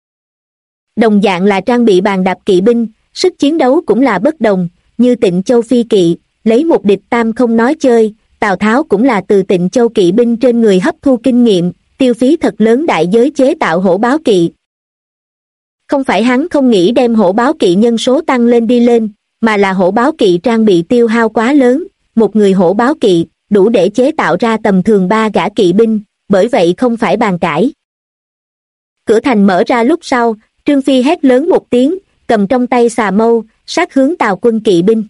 Đồng dạng là trang bị bàn đạp kỵ binh, sức chiến đấu cũng là bất đồng, như Tịnh Châu phi kỵ, lấy một địch tam không nói chơi, Tào Tháo cũng là từ Tịnh Châu kỵ binh trên người hấp thu kinh nghiệm, tiêu phí thật lớn đại giới chế tạo hổ báo kỵ. Không phải hắn không nghĩ đem hổ báo kỵ nhân số tăng lên đi lên, mà là hổ báo kỵ trang bị tiêu hao quá lớn, một người hổ báo kỵ đủ để chế tạo ra tầm thường 3 gã kỵ binh, bởi vậy không phải bàn cãi. Cửa thành mở ra lúc sau, Trương Phi hét lớn một tiếng, cầm trong tay xà mâu, sát hướng Tào quân kỵ binh.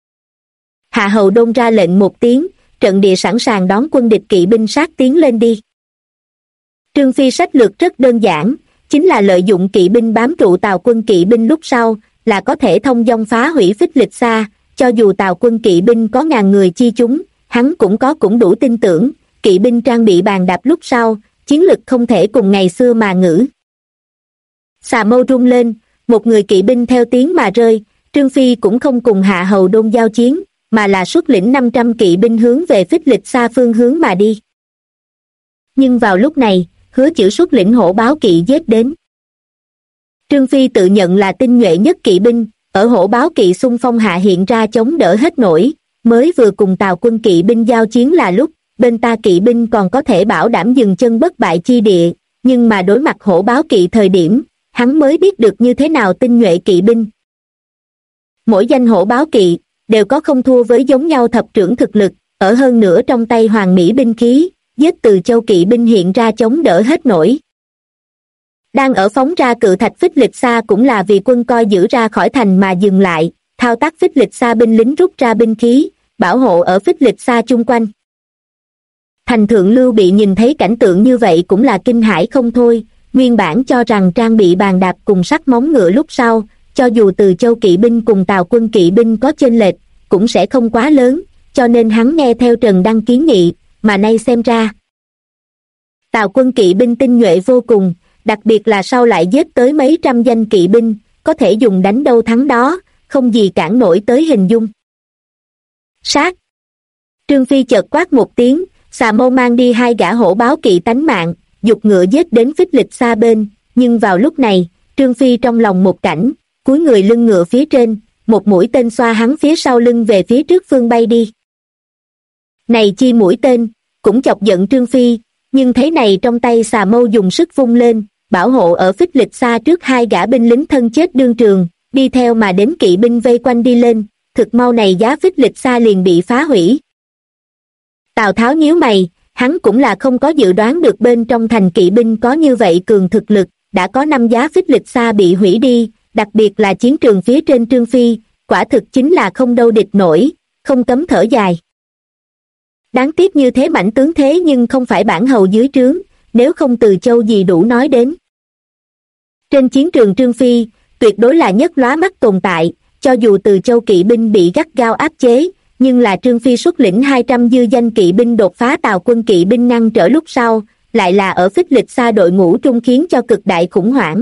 Hạ Hầu Đôn ra lệnh một tiếng, trận địa sẵn sàng đón quân địch kỵ binh sát tiến lên đi. Trương Phi sách lược rất đơn giản, chính là lợi dụng kỵ binh bám trụ Tào quân kỵ binh lúc sau, là có thể thông dong phá hủy Phích Lịch Sa, cho dù Tào quân kỵ binh có 1.000 người chi chúng, hắn cũng đủ tin tưởng, kỵ binh trang bị bàn đạp lúc sau, chiến lực không thể cùng ngày xưa mà ngữ. Xà mâu rung lên, một người kỵ binh theo tiếng mà rơi, Trương Phi cũng không cùng Hạ Hầu Đôn giao chiến, mà là xuất lĩnh 500 kỵ binh hướng về Phích Lịch Sa phương hướng mà đi. Nhưng vào lúc này, Hứa Chử xuất lĩnh hổ báo kỵ giết đến. Trương Phi tự nhận là tinh nhuệ nhất kỵ binh, ở hổ báo kỵ xung phong hạ hiện ra chống đỡ hết nổi, mới vừa cùng Tào quân kỵ binh giao chiến là lúc, bên ta kỵ binh còn có thể bảo đảm dừng chân bất bại chi địa, nhưng mà đối mặt hổ báo kỵ thời điểm, hắn mới biết được như thế nào tinh nhuệ kỵ binh. Mỗi danh hổ báo kỵ, đều có không thua với giống nhau thập trưởng thực lực, ở hơn nữa trong tay hoàng mỹ binh khí, giết Từ Châu kỵ binh hiện ra chống đỡ hết nổi. Đang ở phóng ra cự thạch Phích Lịch Sa cũng là vì quân coi giữ ra khỏi thành mà dừng lại, thao tác Phích Lịch Sa binh lính rút ra binh khí, bảo hộ ở Phích Lịch Sa chung quanh. Thành thượng Lưu Bị nhìn thấy cảnh tượng như vậy cũng là kinh hãi không thôi, nguyên bản cho rằng trang bị bàn đạp cùng sắt móng ngựa lúc sau, cho dù Từ Châu kỵ binh cùng Tào quân kỵ binh có chênh lệch, cũng sẽ không quá lớn, cho nên hắn nghe theo Trần Đăng kiến nghị, mà nay xem ra. Tào quân kỵ binh tinh nhuệ vô cùng, đặc biệt là sau lại giết tới mấy trăm danh kỵ binh, có thể dùng đánh đâu thắng đó, không gì cản nổi tới hình dung. Sát! Trương Phi chợt quát một tiếng, xà mâu mang đi 2 gã hổ báo kỵ tánh mạng, giục ngựa giết đến Phích Lịch Sa bên, nhưng vào lúc này, Trương Phi trong lòng một cảnh, cúi người lưng ngựa phía trên, một mũi tên xoa hắn phía sau lưng về phía trước phương bay đi. Này chi mũi tên, cũng chọc giận Trương Phi, nhưng thấy này trong tay xà mâu dùng sức vung lên, bảo hộ ở Phích Lịch Sa trước 2 gã binh lính thân chết đương trường, đi theo mà đến kỵ binh vây quanh đi lên, thực mau này giá Phích Lịch Sa liền bị phá hủy. Tào Tháo nhíu mày, hắn cũng là không có dự đoán được bên trong thành kỵ binh có như vậy cường thực lực, đã có 5 giá Phích Lịch Sa bị hủy đi, đặc biệt là chiến trường phía trên Trương Phi, quả thực chính là không đâu địch nổi, không cấm thở dài. Đáng tiếc như thế mãnh tướng thế nhưng không phải bản hầu dưới trướng, nếu không Từ Châu gì đủ nói đến. Trên chiến trường Trương Phi, tuyệt đối là nhất lóa mắt tồn tại, cho dù Từ Châu kỵ binh bị gắt gao áp chế, nhưng là Trương Phi xuất lĩnh 200 dư danh kỵ binh đột phá Tào quân kỵ binh ngăn trở lúc sau, lại là ở Phích Lịch Sa đội ngũ trung khiến cho cực đại khủng hoảng.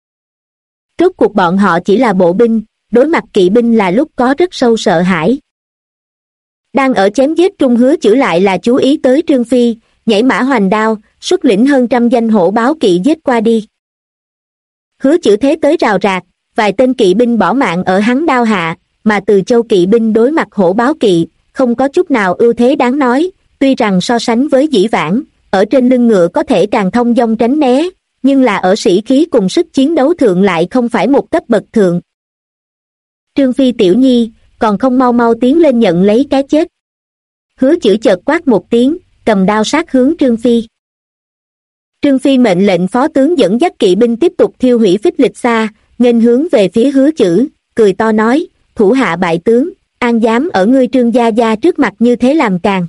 Rốt cuộc bọn họ chỉ là bộ binh, đối mặt kỵ binh là lúc có rất sâu sợ hãi. Đang ở chém giết trung Hứa Chữ lại là chú ý tới Trương Phi, nhảy mã hoành đao, xuất lĩnh hơn trăm danh hổ báo kỵ giết qua đi. Hứa Chữ thế tới rào rạc, vài tên kỵ binh bỏ mạng ở hắn đao hạ, mà Từ Châu kỵ binh đối mặt hổ báo kỵ, không có chút nào ưu thế đáng nói, tuy rằng so sánh với dĩ vãng, ở trên lưng ngựa có thể càng thông dong tránh né, nhưng là ở sĩ khí cùng sức chiến đấu thượng lại không phải một cấp bậc thượng. Trương Phi tiểu nhi, còn không mau mau tiến lên nhận lấy cái chết. Hứa Chữ chợt quát một tiếng, cầm đao sát hướng Trương Phi. Trương Phi mệnh lệnh phó tướng dẫn dắt kỵ binh tiếp tục thiêu hủy Phích Lịch Sa, nghênh hướng về phía Hứa Chữ, cười to nói, thủ hạ bại tướng, an dám ở ngươi Trương gia gia trước mặt như thế làm càn.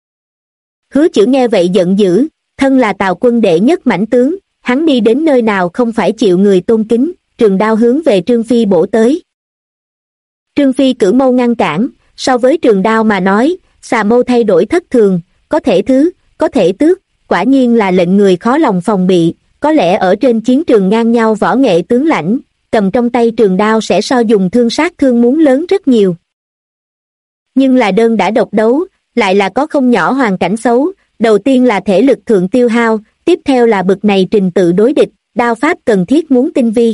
Hứa Chữ nghe vậy giận dữ, thân là Tào quân đệ nhất mãnh tướng, hắn đi đến nơi nào không phải chịu người tôn kính, trường đao hướng về Trương Phi bổ tới. Trương Phi cử mâu ngăn cản, so với trường đao mà nói, xà mâu thay đổi thất thường, có thể thứ, có thể tước, quả nhiên là lệnh người khó lòng phòng bị, có lẽ ở trên chiến trường ngang nhau võ nghệ tướng lãnh, cầm trong tay trường đao sẽ so dùng thương sát thương muốn lớn rất nhiều. Nhưng là đơn đã độc đấu, lại là có không nhỏ hoàn cảnh xấu, đầu tiên là thể lực thượng tiêu hao, tiếp theo là bực này trình tự đối địch, đao pháp cần thiết muốn tinh vi.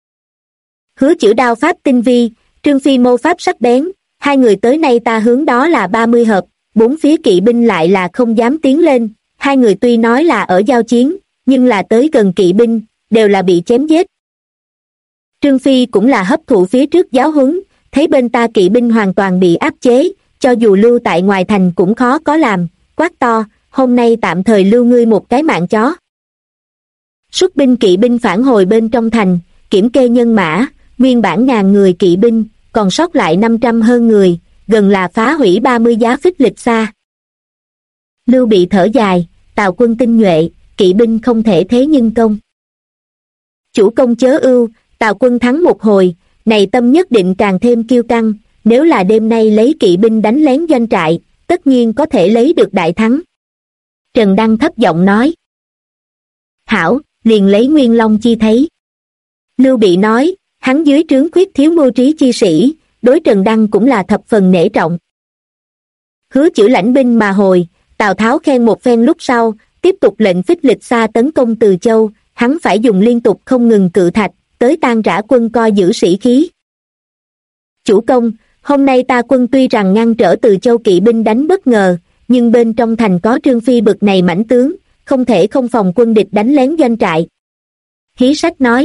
Hứa Chữ đao pháp tinh vi, Trương Phi mâu pháp sắc bén, hai người tới nay ta hướng đó là 30 hợp, bốn phía kỵ binh lại là không dám tiến lên, hai người tuy nói là ở giao chiến, nhưng là tới gần kỵ binh, đều là bị chém giết. Trương Phi cũng là hấp thụ phía trước giáo huấn, thấy bên ta kỵ binh hoàn toàn bị áp chế, cho dù lưu tại ngoài thành cũng khó có làm, quát to, hôm nay tạm thời lưu ngươi một cái mạng chó. Xuất binh kỵ binh phản hồi bên trong thành, kiểm kê nhân mã, nguyên bản 1000 người kỵ binh, còn sót lại 500 hơn người, gần là phá hủy 30 giá Phích Lịch Sa. Lưu Bị thở dài, Tào quân tinh nhuệ, kỵ binh không thể thế nhưng công. Chủ công chớ ưu, Tào quân thắng một hồi, này tâm nhất định càng thêm kiêu căng, nếu là đêm nay lấy kỵ binh đánh lén doanh trại, tất nhiên có thể lấy được đại thắng. Trần Đăng thấp giọng nói. Hảo, liền lấy Nguyên Long chi thấy. Lưu Bị nói, hắn dưới trướng khuyết thiếu mưu trí chi sĩ, đối Trần Đăng cũng là thập phần nể trọng. Hứa Chữ lãnh binh mà hồi, Tào Tháo khen một phen lúc sau, tiếp tục lệnh Phích Lịch Sa tấn công Từ Châu, hắn phải dùng liên tục không ngừng cự thạch, tới tan rã quân coi giữ sĩ khí. Chủ công, hôm nay ta quân tuy rằng ngăn trở Từ Châu kỵ binh đánh bất ngờ, nhưng bên trong thành có Trương Phi bực này mãnh tướng, không thể không phòng quân địch đánh lén doanh trại. Hí Sách nói.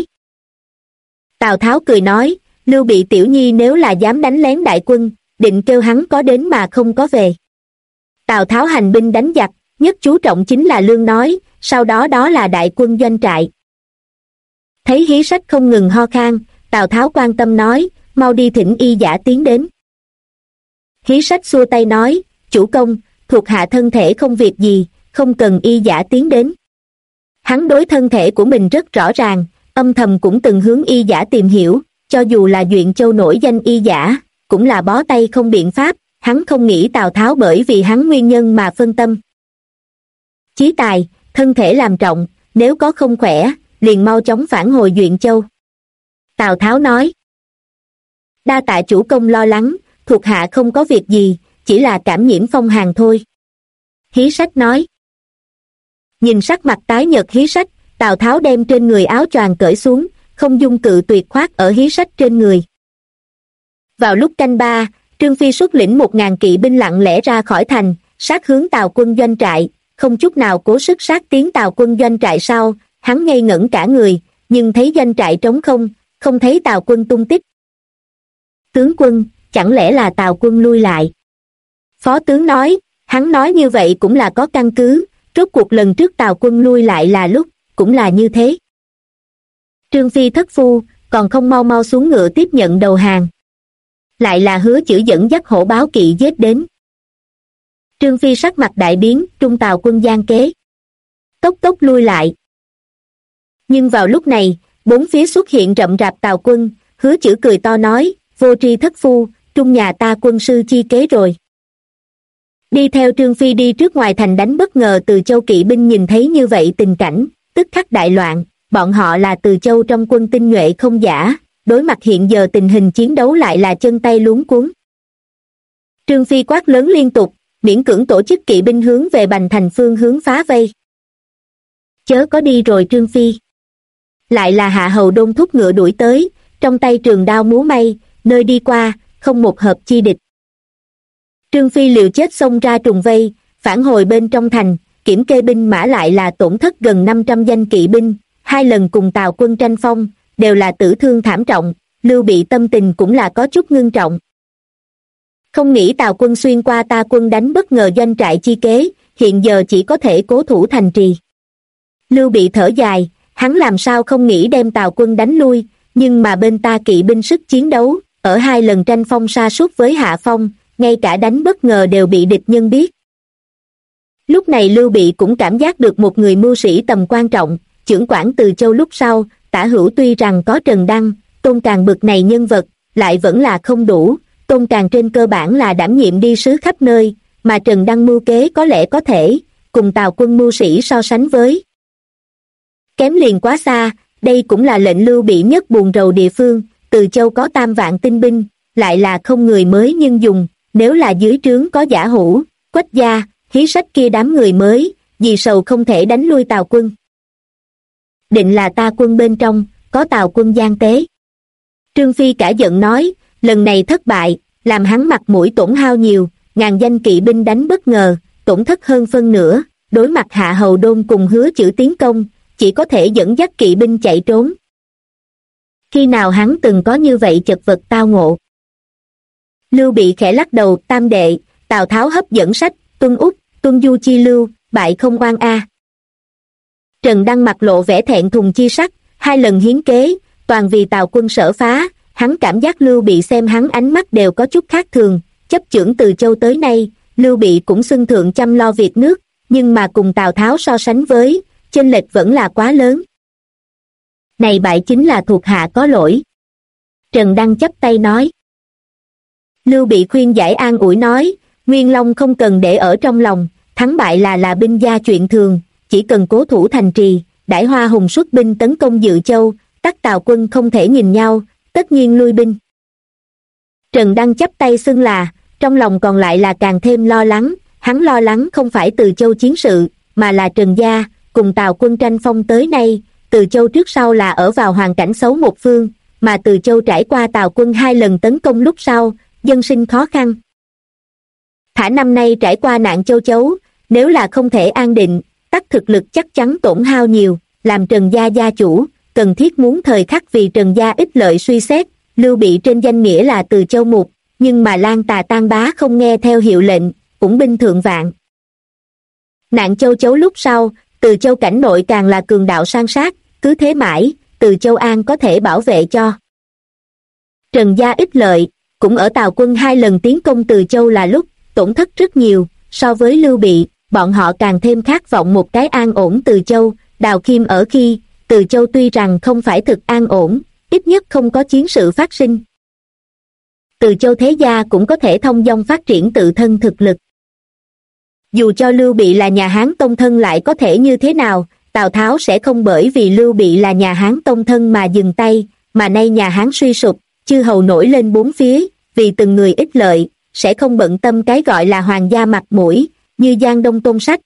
Tào Tháo cười nói, Lưu Bị tiểu nhi nếu là dám đánh lén đại quân, định kêu hắn có đến mà không có về. Tào Tháo hành binh đánh giặc, nhất chú trọng chính là lương nói, sau đó đó là đại quân doanh trại. Thấy Hí Sách không ngừng ho khan, Tào Tháo quan tâm nói, mau đi thỉnh y giả tiến đến. Hí Sách xua tay nói, chủ công, thuộc hạ thân thể không việc gì, không cần y giả tiến đến. Hắn đối thân thể của mình rất rõ ràng, âm thầm cũng từng hướng y giả tìm hiểu, cho dù là Duyện Châu nổi danh y giả, cũng là bó tay không biện pháp, hắn không nghĩ Tào Tháo bởi vì hắn nguyên nhân mà phân tâm. Chí tài, thân thể làm trọng, nếu có không khỏe, liền mau chóng phản hồi Duyện Châu. Tào Tháo nói. Đa tạ chủ công lo lắng, thuộc hạ không có việc gì, chỉ là cảm nhiễm phong hàn thôi. Hí Sách nói. Nhìn sắc mặt tái nhợt Hí Sách, Tào Tháo đem trên người áo choàng cởi xuống, không dung cự tuyệt khoác ở Hí Sách trên người. Vào lúc canh ba, Trương Phi xuất lĩnh 1000 kỵ binh lặng lẽ ra khỏi thành, sát hướng Tào quân doanh trại, không chút nào cố sức sát tiến Tào quân doanh trại sau, hắn ngây ngẩn cả người, nhưng thấy doanh trại trống không, không thấy Tào quân tung tích. Tướng quân, chẳng lẽ là Tào quân lui lại? Phó tướng nói, hắn nói như vậy cũng là có căn cứ, rốt cuộc lần trước Tào quân lui lại là lúc, cũng là như thế. Trương Phi thất phu, còn không mau mau xuống ngựa tiếp nhận đầu hàng. Lại là Hứa Chữ dẫn dắt hổ báo kỵ giết đến. Trương Phi sắc mặt đại biến, trung Tào quân gian kế. tốc tốc lui lại. Nhưng vào lúc này, bốn phía xuất hiện rậm rạp tào quân, Hứa Chữ cười to nói, vô tri thất phu, trung nhà ta quân sư chi kế rồi. Đi theo Trương Phi đi trước ngoài thành đánh, bất ngờ Từ Châu kỵ binh nhìn thấy như vậy tình cảnh, tức khắc đại loạn, bọn họ là Từ Châu trong quân tinh nhuệ không giả, đối mặt hiện giờ tình hình chiến đấu lại là chân tay luống cuống. Trương Phi quát lớn liên tục, miễn cưỡng tổ chức kỵ binh hướng về Bành Thành phương hướng phá vây. Chớ có đi rồi Trương Phi. Lại là Hạ Hầu Đôn thúc ngựa đuổi tới, trong tay trường đao múa may, nơi đi qua, không một hợp chi địch. Trương Phi liều chết xông ra trùng vây, phản hồi bên trong thành, kiểm kê binh mã lại là tổn thất gần 500 danh kỵ binh, 2 lần cùng Tào quân tranh phong, đều là tử thương thảm trọng, Lưu Bị tâm tình cũng là có chút ngưng trọng. Không nghĩ Tào quân xuyên qua ta quân đánh bất ngờ doanh trại chi kế, hiện giờ chỉ có thể cố thủ thành trì. Lưu Bị thở dài, hắn làm sao không nghĩ đem Tào quân đánh lui, nhưng mà bên ta kỵ binh sức chiến đấu, ở 2 lần tranh phong sa sút với Hạ Phong, ngay cả đánh bất ngờ đều bị địch nhân biết. Lúc này Lưu Bị cũng cảm giác được một người mưu sĩ tầm quan trọng, chưởng quản Từ Châu lúc sau, tả hữu tuy rằng có Trần Đăng, Tôn Càn bực này nhân vật, lại vẫn là không đủ, Tôn Càn trên cơ bản là đảm nhiệm đi sứ khắp nơi, mà Trần Đăng mưu kế có lẽ có thể, cùng Tào quân mưu sĩ so sánh với. Kém liền quá xa, đây cũng là lệnh Lưu Bị nhất buồn rầu địa phương, Từ Châu có 3 vạn tinh binh, lại là không người mới nhưng dùng, nếu là dưới trướng có Giả Hữu, Quách Gia, Hí Sách kia đám người mới, vì sầu không thể đánh lui Tào quân. Định là ta quân bên trong, có Tào quân gian tế. Trương Phi cả giận nói, lần này thất bại, làm hắn mặt mũi tổn hao nhiều, ngàn danh kỵ binh đánh bất ngờ, tổn thất hơn phân nửa, đối mặt Hạ Hầu Đôn cùng Hứa Chữ tiến công, chỉ có thể dẫn dắt kỵ binh chạy trốn. Khi nào hắn từng có như vậy chật vật tao ngộ? Lưu Bị khẽ lắc đầu, tam đệ, Tào Tháo hấp dẫn sách, tuân út, tuân du chi lưu, bại không oan a. Trần Đăng mặt lộ vẻ thẹn thùng chi sắc, 2 lần hiến kế, toàn vì Tào quân sở phá, hắn cảm giác Lưu Bị xem hắn ánh mắt đều có chút khác thường, chấp chưởng Từ Châu tới nay, Lưu Bị cũng xưng thượng chăm lo việc nước, nhưng mà cùng Tào Tháo so sánh với, chênh lệch vẫn là quá lớn. Này bại chính là thuộc hạ có lỗi. Trần Đăng chắp tay nói. Lưu Bị khuyên giải an ủi nói, Nguyên Long không cần để ở trong lòng, thắng bại là binh gia chuyện thường, chỉ cần cố thủ thành trì, đãi Hoa Hùng xuất binh tấn công Dự Châu, tất Tào quân không thể nhìn nhau, tất nhiên lui binh. Trần Đăng chắp tay xưng là, trong lòng còn lại là càng thêm lo lắng, hắn lo lắng không phải Từ Châu chiến sự, mà là Trần gia, cùng Tào quân tranh phong tới nay, Từ Châu trước sau là ở vào hoàn cảnh xấu một phương, mà Từ Châu trải qua Tào quân 2 lần tấn công lúc sau, dân sinh khó khăn. Thả năm nay trải qua nạn châu chấu, nếu là không thể an định, tất thực lực chắc chắn tổn hao nhiều, làm Trần gia gia chủ, cần thiết muốn thời khắc vì Trần gia ích lợi suy xét, Lưu Bị trên danh nghĩa là Từ Châu mục, nhưng mà Lan Tà Tan Bá không nghe theo hiệu lệnh, cũng binh thượng vạn. Nạn châu chấu lúc sau, Từ Châu cảnh nội càng là cường đạo san sát, cứ thế mãi, Từ Châu An có thể bảo vệ cho Trần gia ích lợi, cũng ở Tào quân 2 lần tiến công Từ Châu là lúc, tổn thất rất nhiều, so với Lưu Bị, bọn họ càng thêm khát vọng một cái an ổn Từ Châu, Đào Khiêm ở khi, Từ Châu tuy rằng không phải thực an ổn, ít nhất không có chiến sự phát sinh. Từ Châu thế gia cũng có thể thông dong phát triển tự thân thực lực. Dù cho Lưu Bị là nhà Hán tông thân lại có thể như thế nào, Tào Tháo sẽ không bởi vì Lưu Bị là nhà Hán tông thân mà dừng tay, mà nay nhà Hán suy sụp, chư hầu nổi lên bốn phía, vì từng người ích lợi, sẽ không bận tâm cái gọi là hoàng gia mặt mũi, như Giang Đông Tôn Sách.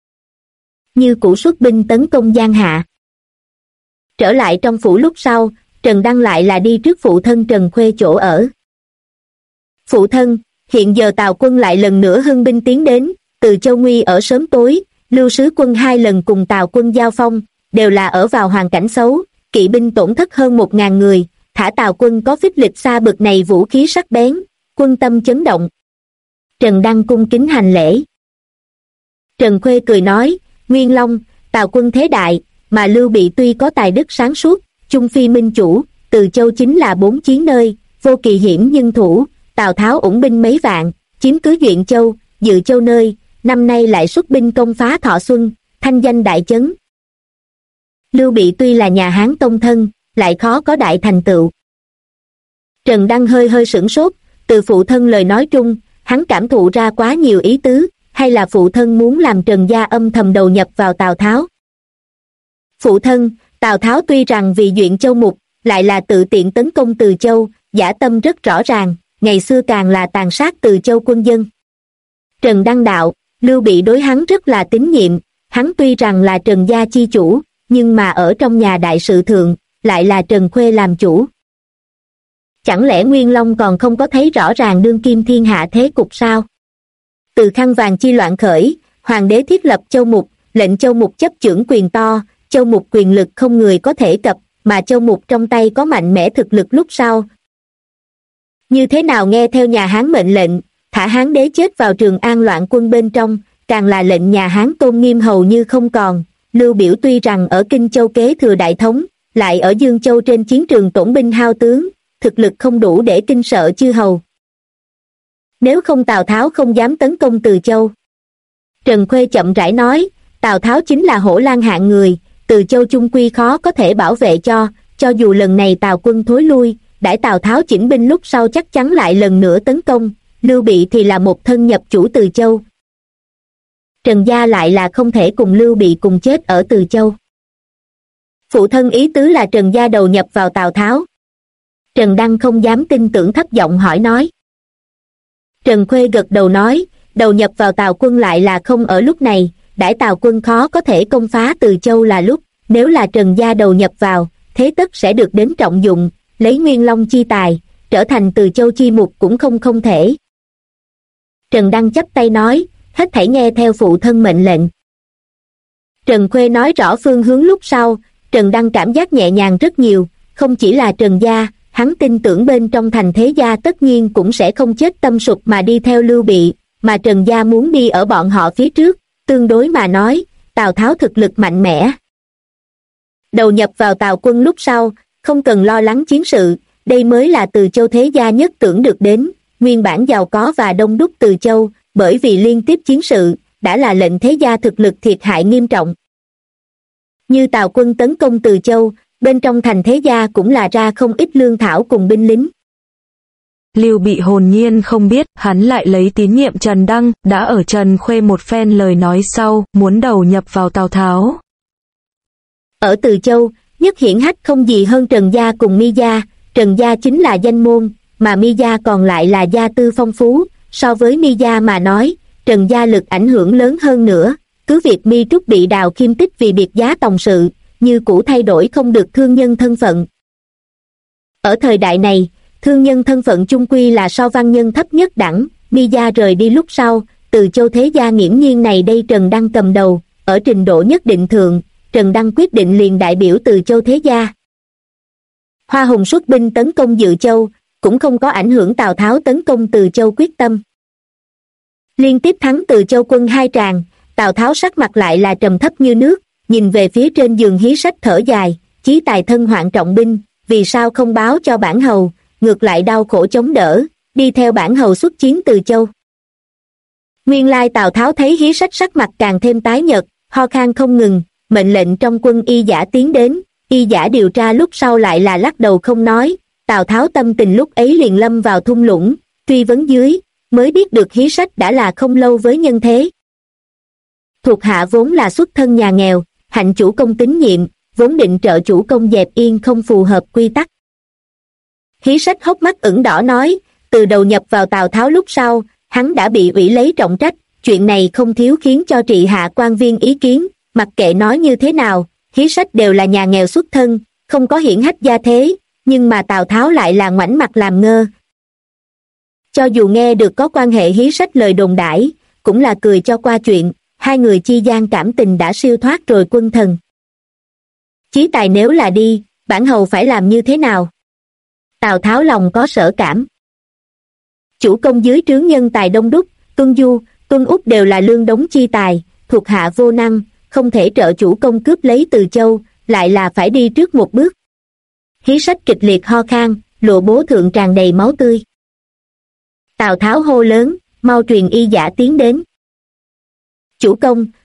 Như cũ xuất binh tấn công Giang Hạ. Trở lại trong phủ lúc sau, Trần Đăng lại là đi trước phụ thân Trần Khuê chỗ ở. Phụ thân, hiện giờ Tào quân lại lần nữa hưng binh tiến đến, Từ Châu nguy ở sớm tối, Lưu sứ quân 2 lần cùng Tào quân giao phong, đều là ở vào hoàn cảnh xấu, kỵ binh tổn thất hơn 1000 người, thả Tào quân có phích lịch xa bực này vũ khí sắc bén, quân tâm chấn động. Trần Đăng cung kính hành lễ. Trần Khuê cười nói, Nguyên Long, Tào quân thế đại, mà Lưu Bị tuy có tài đức sáng suốt, chung phi minh chủ, Từ Châu chính là 4 chiến nơi, vô kỳ hiểm nhưng thủ, Tào Tháo ủng binh mấy vạn, chiếm cứ Duyện Châu, Dự Châu nơi, năm nay lại xuất binh công phá Thọ Xuân, thanh danh đại chấn. Lưu Bị tuy là nhà Hán tông thân, lại khó có đại thành tựu. Trần Đăng hơi hơi sửng sốt, từ phụ thân lời nói trung, hắn cảm thụ ra quá nhiều ý tứ, hay là phụ thân muốn làm Trần gia âm thầm đầu nhập vào Tào Tháo. Phụ thân, Tào Tháo tuy rằng vì Duyện Châu Mục, lại là tự tiện tấn công Từ Châu, dã tâm rất rõ ràng, ngày xưa càng là tàn sát Từ Châu quân dân. Trần Đăng đạo, Lưu Bị đối hắn rất là tín nhiệm, hắn tuy rằng là Trần gia chi chủ, nhưng mà ở trong nhà đại sự thượng, lại là Trần Khuê làm chủ. Chẳng lẽ Nguyên Long còn không có thấy rõ ràng đương kim thiên hạ thế cục sao? Từ khăn vàng chi loạn khởi, hoàng đế thiết lập Châu Mục, lệnh Châu Mục chấp chưởng quyền to, Châu Mục quyền lực không người có thể cập, mà Châu Mục trong tay có mạnh mẽ thực lực lúc sau. Như thế nào nghe theo nhà Hán mệnh lệnh, thả Hán đế chết vào Trường An loạn quân bên trong, càng là lệnh nhà Hán tôn nghiêm hầu như không còn. Lưu Biểu tuy rằng ở Kinh Châu kế thừa đại thống, lại ở Dương Châu trên chiến trường tổn binh hao tướng, thực lực không đủ để kinh sợ chư hầu. Nếu không Tào Tháo không dám tấn công Từ Châu. Trần Khuê chậm rãi nói, Tào Tháo chính là hổ lang hạng người, Từ Châu chung quy khó có thể bảo vệ cho dù lần này Tào quân thối lui, đãi Tào Tháo chỉnh binh lúc sau chắc chắn lại lần nữa tấn công, Lưu Bị thì là một thân nhập chủ Từ Châu. Trần gia lại là không thể cùng Lưu Bị cùng chết ở Từ Châu. Phụ thân ý tứ là Trần gia đầu nhập vào Tào Tháo. Trần Đăng không dám tin tưởng thấp giọng hỏi nói. Trần Khuê gật đầu nói, đầu nhập vào Tào quân lại là không ở lúc này, đãi Tào quân khó có thể công phá Từ Châu là lúc, nếu là Trần gia đầu nhập vào, thế tất sẽ được đến trọng dụng, lấy Nguyên Long chi tài, trở thành Từ Châu chi mục cũng không thể. Trần Đăng chắp tay nói, hết thảy nghe theo phụ thân mệnh lệnh. Trần Khuê nói rõ phương hướng lúc sau, Trần Đăng cảm giác nhẹ nhàng rất nhiều, không chỉ là Trần gia, hắn tin tưởng bên trong thành thế gia tất nhiên cũng sẽ không chết tâm sụp mà đi theo Lưu Bị, mà Trần gia muốn đi ở bọn họ phía trước, tương đối mà nói, Tào Tháo thực lực mạnh mẽ. Đầu nhập vào Tào quân lúc sau, không cần lo lắng chiến sự, đây mới là Từ Châu thế gia nhất tưởng được đến, nguyên bản giàu có và đông đúc Từ Châu, bởi vì liên tiếp chiến sự, đã là lệnh thế gia thực lực thiệt hại nghiêm trọng. Như Tào quân tấn công Từ Châu, bên trong thành thế gia cũng là ra không ít lương thảo cùng binh lính. Lưu Bị hồn nhiên không biết, hắn lại lấy tín nhiệm Trần Đăng, đã ở Trần Khuê một phen lời nói sau, muốn đầu nhập vào Tào Tháo. Ở Từ Châu, nhất hiển hách không gì hơn Trần gia cùng Mi gia, Trần gia chính là danh môn, mà Mi gia còn lại là gia tư phong phú, so với Mi gia mà nói, Trần gia lực ảnh hưởng lớn hơn nữa, cứ việc Mi Trúc bị Đào Khiêm Tích vì biệt giá tòng sự, như cũ thay đổi không được thương nhân thân phận. Ở thời đại này, thương nhân thân phận chung quy là so văn nhân thấp nhất đẳng, Mi gia rời đi lúc sau, Từ Châu thế gia nghiễm nhiên này đây Trần Đăng cầm đầu, ở trình độ nhất định thượng, Trần Đăng quyết định liền đại biểu Từ Châu thế gia. Hoa Hùng xuất binh tấn công Dự Châu, cũng không có ảnh hưởng Tào Tháo tấn công Từ Châu quyết tâm. Liên tiếp thắng Từ Châu quân 2 tràng, Tào Tháo sắc mặt lại là trầm thấp như nước, nhìn về phía trên giường hí sách thở dài, chí tài thân hoạn trọng binh, vì sao không báo cho bản hầu, ngược lại đau khổ chống đỡ, đi theo bản hầu xuất chiến Từ Châu. Nguyên lai Tào Tháo thấy hí sách sắc mặt càng thêm tái nhợt, ho khan không ngừng, mệnh lệnh trong quân y giả tiến đến, y giả điều tra lúc sau lại là lắc đầu không nói, Tào Tháo tâm tình lúc ấy liền lâm vào thung lũng, truy vấn dưới, mới biết được hí sách đã là không lâu với nhân thế. Thuộc hạ vốn là xuất thân nhà nghèo, hạnh chủ công tín nhiệm, vốn định trợ chủ công dẹp yên không phù hợp quy tắc. Hí sách hốc mắt ửng đỏ nói, từ đầu nhập vào Tào Tháo lúc sau, hắn đã bị ủy lấy trọng trách, chuyện này không thiếu khiến cho trị hạ quan viên ý kiến, mặc kệ nói như thế nào, hí sách đều là nhà nghèo xuất thân, không có hiển hách gia thế, nhưng mà Tào Tháo lại là ngoảnh mặt làm ngơ. Cho dù nghe được có quan hệ hí sách lời đồn đãi, cũng là cười cho qua chuyện, hai người chi gian cảm tình đã siêu thoát rồi quân thần. Chí tài nếu là đi, bản hầu phải làm như thế nào? Tào Tháo lòng có sở cảm. Chủ công dưới trướng nhân tài đông đúc, Tuân Du, Tuân Úc đều là lương đống chi tài, thuộc hạ vô năng, không thể trợ chủ công cướp lấy Từ Châu, lại là phải đi trước một bước. Hí sách kịch liệt ho khan, lụa bố thượng tràn đầy máu tươi. Tào Tháo hô lớn, mau truyền y giả tiến đến. Chủ công,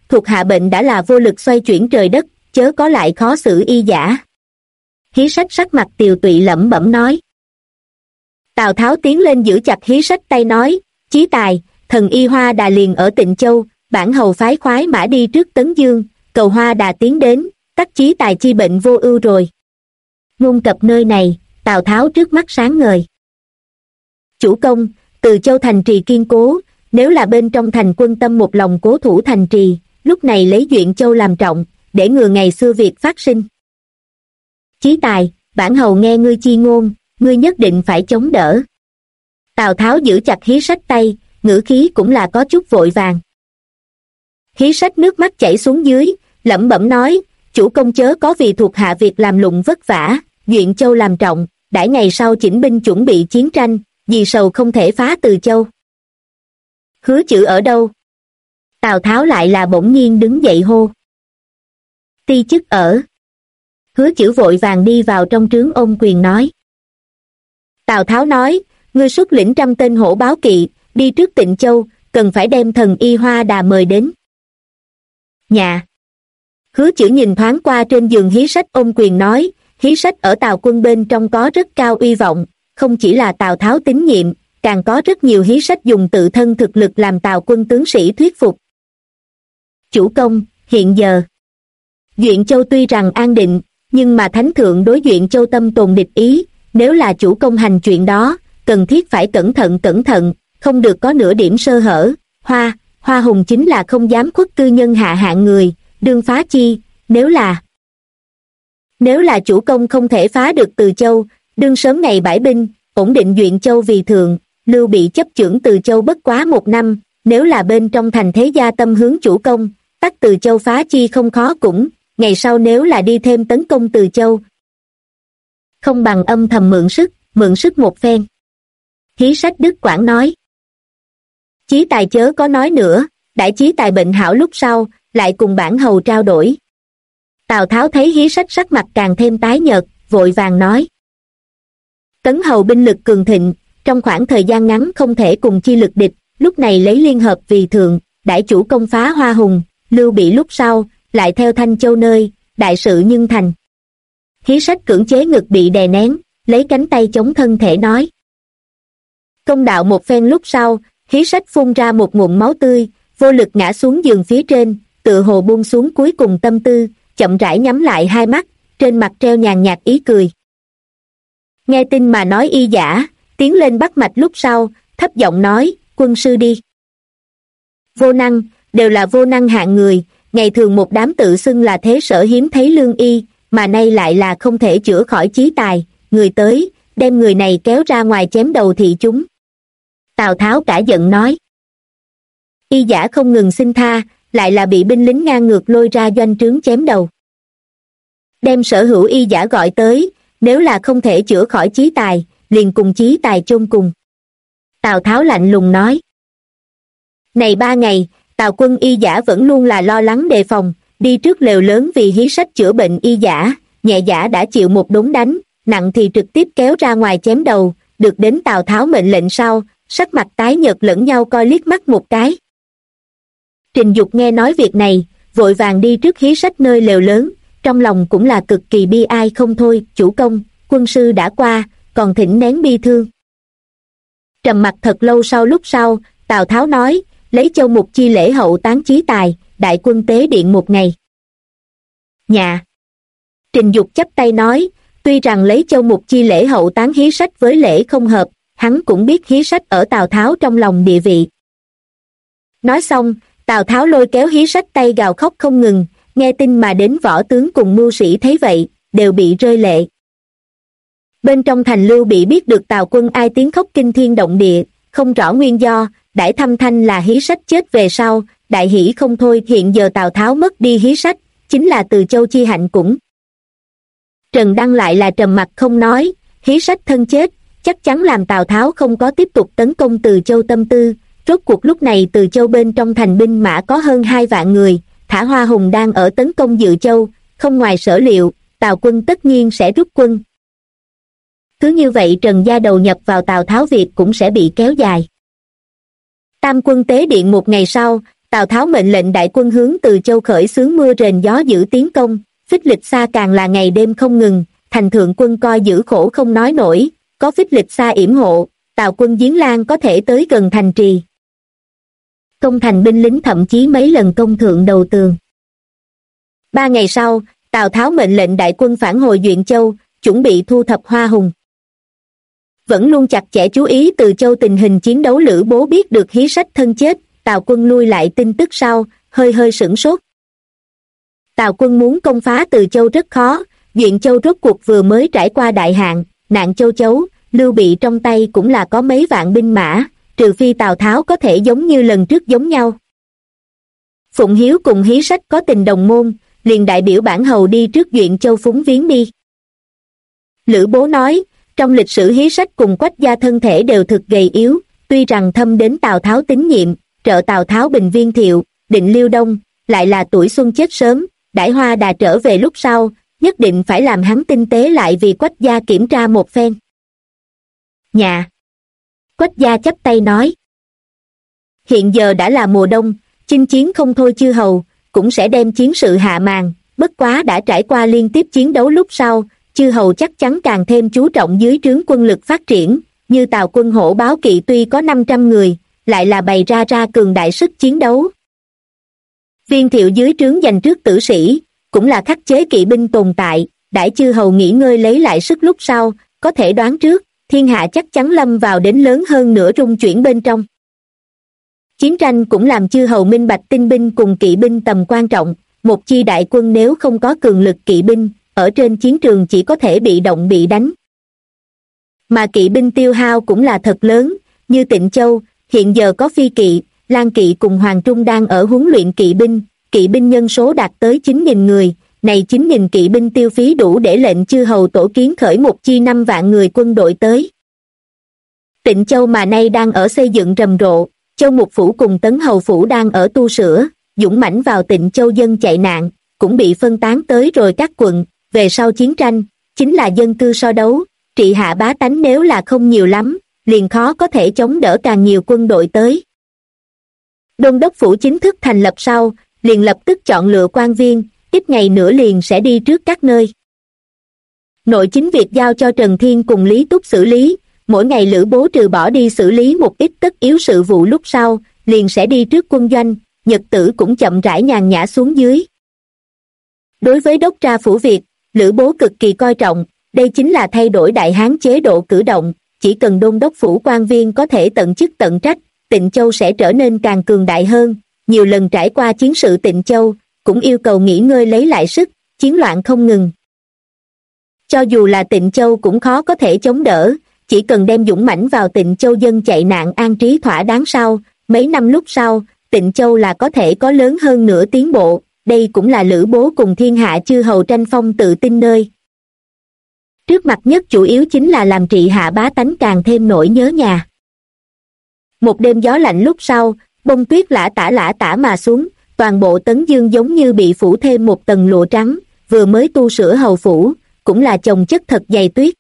thuộc hạ bệnh đã là vô lực xoay chuyển trời đất, chớ có lại khó xử y giả. Hí Sách sắc mặt tiều tụy lẩm bẩm nói. Tào Tháo tiến lên giữ chặt Hí Sách tay nói, Chí Tài, thần y Hoa Đà liền ở Tịnh Châu, bản hầu phái khoái mã đi trước Tấn Dương, cầu Hoa Đà tiến đến, tất Chí Tài chi bệnh vô ưu rồi. Ngôn cập nơi này, Tào Tháo trước mắt sáng ngời. Chủ công, Từ Châu thành trì kiên cố, nếu là bên trong thành quân tâm một lòng cố thủ thành trì, lúc này lấy Duyện Châu làm trọng, để ngừa ngày xưa việc phát sinh. Chí Tài, bản hầu nghe ngươi chi ngôn, ngươi nhất định phải chống đỡ. Tào Tháo giữ chặt Hí Sách tay, ngữ khí cũng là có chút vội vàng. Hí Sách nước mắt chảy xuống dưới, lẩm bẩm nói, chủ công chớ có vì thuộc hạ việc làm lụng vất vả, Duyện Châu làm trọng, đãi ngày sau chỉnh binh chuẩn bị chiến tranh, vì sầu không thể phá Từ Châu. Hứa Chữ ở đâu? Tào Tháo lại là bỗng nhiên đứng dậy hô. Ti chức ở. Hứa Chữ vội vàng đi vào trong trướng ôm quyền nói. Tào Tháo nói, ngươi xuất lĩnh 100 tên hổ báo kỵ, đi trước Tịnh Châu, cần phải đem thần y Hoa Đà mời đến. Nhà. Hứa Chữ nhìn thoáng qua trên giường Hí Sách ôm quyền nói, Hí Sách ở Tào quân bên trong có rất cao uy vọng, không chỉ là Tào Tháo tín nhiệm, càng có rất nhiều Hí Sách dùng tự thân thực lực làm Tào quân tướng sĩ thuyết phục. Chủ công, hiện giờ Duyện Châu tuy rằng an định, nhưng mà Thánh Thượng đối Duyện Châu tâm tồn địch ý, nếu là chủ công hành chuyện đó, cần thiết phải cẩn thận, không được có nửa điểm sơ hở. Hoa Hùng chính là không dám khuất cư nhân hạ hạng người, đương phá chi, nếu là chủ công không thể phá được Từ Châu, đương sớm ngày bãi binh, ổn định Duyện Châu vì thường, Lưu Bị chấp chưởng Từ Châu bất quá 1 năm, nếu là bên trong thành thế gia tâm hướng chủ công, tắc Từ Châu phá chi không khó cũng, ngày sau nếu là đi thêm tấn công Từ Châu, không bằng âm thầm mượn sức một phen. Hí Sách Đức Quảng nói. Chí Tài chớ có nói nữa, đãi Chí Tài bệnh hảo lúc sau, lại cùng bản hầu trao đổi. Tào Tháo thấy Hí Sách sắc mặt càng thêm tái nhợt, vội vàng nói. Tấn hầu binh lực cường thịnh, trong khoảng thời gian ngắn không thể cùng chi lực địch, lúc này lấy liên hợp vì thượng, đãi chủ công phá Hoa Hùng, Lưu Bị lúc sau, lại theo Thanh Châu nơi, đại sự nhưng thành. Hí Sách cưỡng chế ngực bị đè nén, lấy cánh tay chống thân thể nói. Công đạo một phen lúc sau, Hí Sách phun ra một ngụm máu tươi, vô lực ngã xuống giường phía trên, tựa hồ buông xuống cuối cùng tâm tư, chậm rãi nhắm lại hai mắt, trên mặt treo nhàn nhạt ý cười. Nghe tin mà nói y giả, tiến lên bắt mạch lúc sau, thấp giọng nói, quân sư đi. Vô năng, đều là vô năng hạng người, ngày thường một đám tự xưng là thế sở hiếm thấy lương y, mà nay lại là không thể chữa khỏi Chí Tài, người tới, đem người này kéo ra ngoài chém đầu thị chúng. Tào Tháo cả giận nói. Y giả không ngừng xin tha, lại là bị binh lính ngang ngược lôi ra doanh trướng chém đầu. Đem sở hữu y giả gọi tới, nếu là không thể chữa khỏi Chí Tài, liền cùng Chí Tài chôn cùng. Tào Tháo lạnh lùng nói. Này 3 ngày, Tào quân y giả vẫn luôn là lo lắng đề phòng, đi trước lều lớn vì Hí Sách chữa bệnh y giả, nhẹ giả đã chịu một đốn đánh, nặng thì trực tiếp kéo ra ngoài chém đầu, được đến Tào Tháo mệnh lệnh sau, sắc mặt tái nhợt lẫn nhau coi liếc mắt một cái. Trình Dục nghe nói việc này, vội vàng đi trước Hí Sách nơi lều lớn, trong lòng cũng là cực kỳ bi ai không thôi, chủ công, quân sư đã qua, còn thỉnh nén bi thương. Trầm mặc thật lâu lúc sau, Tào Tháo nói, lấy châu mục chi lễ hậu táng Chí Tài, đại quân tế điện 1 ngày. Nhà. Trình Dục chắp tay nói, tuy rằng lấy châu mục chi lễ hậu táng Hí Sách với lễ không hợp, hắn cũng biết Hí Sách ở Tào Tháo trong lòng địa vị. Nói xong, Tào Tháo lôi kéo Hí Sách tay gào khóc không ngừng, nghe tin mà đến võ tướng cùng mưu sĩ thấy vậy, đều bị rơi lệ. Bên trong thành Lưu Bị biết được Tào quân ai tiếng khóc kinh thiên động địa, không rõ nguyên do, đãi thăm thanh là Hí Sách chết về sau, đại hỷ không thôi. Hiện giờ Tào Tháo mất đi Hí Sách, chính là Từ Châu chi hạnh cũng. Trần Đăng lại là trầm mặc không nói, Hí Sách thân chết, chắc chắn làm Tào Tháo không có tiếp tục tấn công Từ Châu tâm tư. Rốt cuộc lúc này Từ Châu bên trong thành binh mã có hơn 2 vạn người, thả Hoa Hùng đang ở tấn công Dự Châu, không ngoài sở liệu, Tào quân tất nhiên sẽ rút quân. Cứ như vậy Trần gia đầu nhập vào Tào Tháo việc cũng sẽ bị kéo dài. Tam quân tế điện 1 ngày sau, Tào Tháo mệnh lệnh đại quân hướng Từ Châu khởi xướng mưa rền gió dữ tiến công, Phích Lịch Sa càng là ngày đêm không ngừng, thành thượng quân coi giữ khổ không nói nổi, có Phích Lịch Sa yểm hộ, Tào quân Giếng Lan có thể tới gần thành trì. Công thành binh lính thậm chí mấy lần công thượng đầu tường. 3 ngày sau, Tào Tháo mệnh lệnh đại quân phản hồi Duyện Châu, chuẩn bị thu thập Hoa Hùng. Vẫn luôn chặt chẽ chú ý Từ Châu tình hình chiến đấu, Lữ Bố biết được Hí Sách thân chết, Tào quân lui lại tin tức sau, hơi sửng sốt. Tào quân muốn công phá Từ Châu rất khó, Duyện Châu rốt cuộc vừa mới trải qua đại hạn, nạn châu chấu, Lưu Bị trong tay cũng là có mấy vạn binh mã, trừ phi Tào Tháo có thể giống như lần trước giống nhau. Phụng Hiếu cùng Hí Sách có tình đồng môn, liền đại biểu bản hầu đi trước Duyện Châu phúng viếng đi. Lữ Bố nói, trong lịch sử Hí Sách cùng Quách gia thân thể đều thực gầy yếu, tuy rằng thâm đến Tào Tháo tín nhiệm, trợ Tào Tháo bình Viên Thiệu, định Liêu Đông, lại là tuổi xuân chết sớm, Đãi Hoa Đà trở về lúc sau, nhất định phải làm hắn tinh tế lại vì Quách gia kiểm tra một phen. Nhà. Quách gia chắp tay nói. Hiện giờ đã là mùa đông, chinh chiến không thôi chư hầu, cũng sẽ đem chiến sự hạ màn, bất quá đã trải qua liên tiếp chiến đấu lúc sau, chư hầu chắc chắn càng thêm chú trọng dưới trướng quân lực phát triển, như Tào quân Hổ Báo Kỵ tuy có 500 người, lại là bày ra cường đại sức chiến đấu. Viên Thiệu dưới trướng dành trước tử sĩ, cũng là khắc chế kỵ binh tồn tại, đãi chư hầu nghỉ ngơi lấy lại sức lúc sau, có thể đoán trước, thiên hạ chắc chắn lâm vào đến lớn hơn nữa rung chuyển bên trong. Chiến tranh cũng làm chư hầu minh bạch tinh binh cùng kỵ binh tầm quan trọng, một chi đại quân nếu không có cường lực kỵ binh, ở trên chiến trường chỉ có thể bị động bị đánh. Mà kỵ binh tiêu hao cũng là thật lớn, như Tịnh Châu, hiện giờ có Phi Kỵ, Lan Kỵ cùng Hoàng Trung đang ở huấn luyện kỵ binh nhân số đạt tới 9.000 người, này 9.000 kỵ binh tiêu phí đủ để lệnh chư hầu tổ kiến khởi một chi 5 vạn người quân đội tới. Tịnh Châu mà nay đang ở xây dựng rầm rộ, Châu Mục Phủ cùng Tấn Hầu Phủ đang ở tu sửa, dũng mãnh vào Tịnh Châu dân chạy nạn, cũng bị phân tán tới rồi các quận, về sau chiến tranh, chính là dân cư so đấu, trị hạ bá tánh nếu là không nhiều lắm, liền khó có thể chống đỡ càng nhiều quân đội tới. Đôn đốc phủ chính thức thành lập sau, liền lập tức chọn lựa quan viên, ít ngày nữa liền sẽ đi trước các nơi. Nội chính việc giao cho Trần Thiên cùng Lý Túc xử lý, mỗi ngày Lữ Bố trừ bỏ đi xử lý một ít tất yếu sự vụ lúc sau, liền sẽ đi trước quân doanh, nhật tử cũng chậm rãi nhàn nhã xuống dưới. Đối với đốc tra phủ việc, Lữ Bố cực kỳ coi trọng, đây chính là thay đổi Đại Hán chế độ cử động, chỉ cần đôn đốc phủ quan viên có thể tận chức tận trách, Tịnh Châu sẽ trở nên càng cường đại hơn, nhiều lần trải qua chiến sự Tịnh Châu, cũng yêu cầu nghỉ ngơi lấy lại sức, chiến loạn không ngừng. Cho dù là Tịnh Châu cũng khó có thể chống đỡ, chỉ cần đem dũng mãnh vào Tịnh Châu dân chạy nạn an trí thỏa đáng sau, mấy năm lúc sau, Tịnh Châu là có thể có lớn hơn nữa tiến bộ, đây cũng là Lữ Bố cùng thiên hạ chư hầu tranh phong tự tin nơi. Trước mặt nhất chủ yếu chính là làm trị hạ bá tánh càng thêm nỗi nhớ nhà. Một đêm gió lạnh lúc sau, bông tuyết lã tả mà xuống, toàn bộ Tấn Dương giống như bị phủ thêm một tầng lụa trắng, vừa mới tu sửa hầu phủ, cũng là chồng chất thật dày tuyết.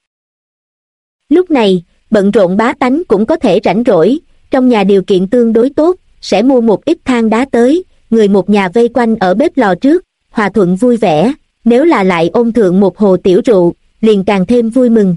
Lúc này, bận rộn bá tánh cũng có thể rảnh rỗi, trong nhà điều kiện tương đối tốt, sẽ mua một ít than đá tới, người một nhà vây quanh ở bếp lò trước, hòa thuận vui vẻ, nếu là lại ôm thượng một hồ tiểu rượu, liền càng thêm vui mừng.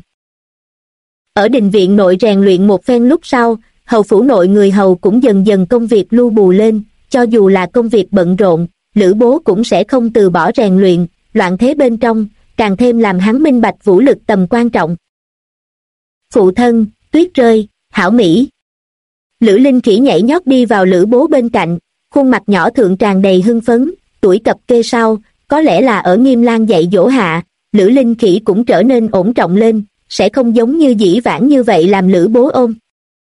Ở đình viện nội rèn luyện một phen lúc sau, hầu phủ nội người hầu cũng dần dần công việc lưu bù lên, cho dù là công việc bận rộn, Lữ Bố cũng sẽ không từ bỏ rèn luyện, loạn thế bên trong, càng thêm làm hắn minh bạch vũ lực tầm quan trọng. Phụ thân, tuyết rơi, hảo mỹ. Lữ Linh Khỉ nhảy nhót đi vào Lữ Bố bên cạnh, khuôn mặt nhỏ thượng tràn đầy hưng phấn, tuổi cập kê sau, có lẽ là ở Nghiêm Lang dạy dỗ hạ, Lữ Linh Khỉ cũng trở nên ổn trọng lên, sẽ không giống như dĩ vãng như vậy làm Lữ Bố ôm.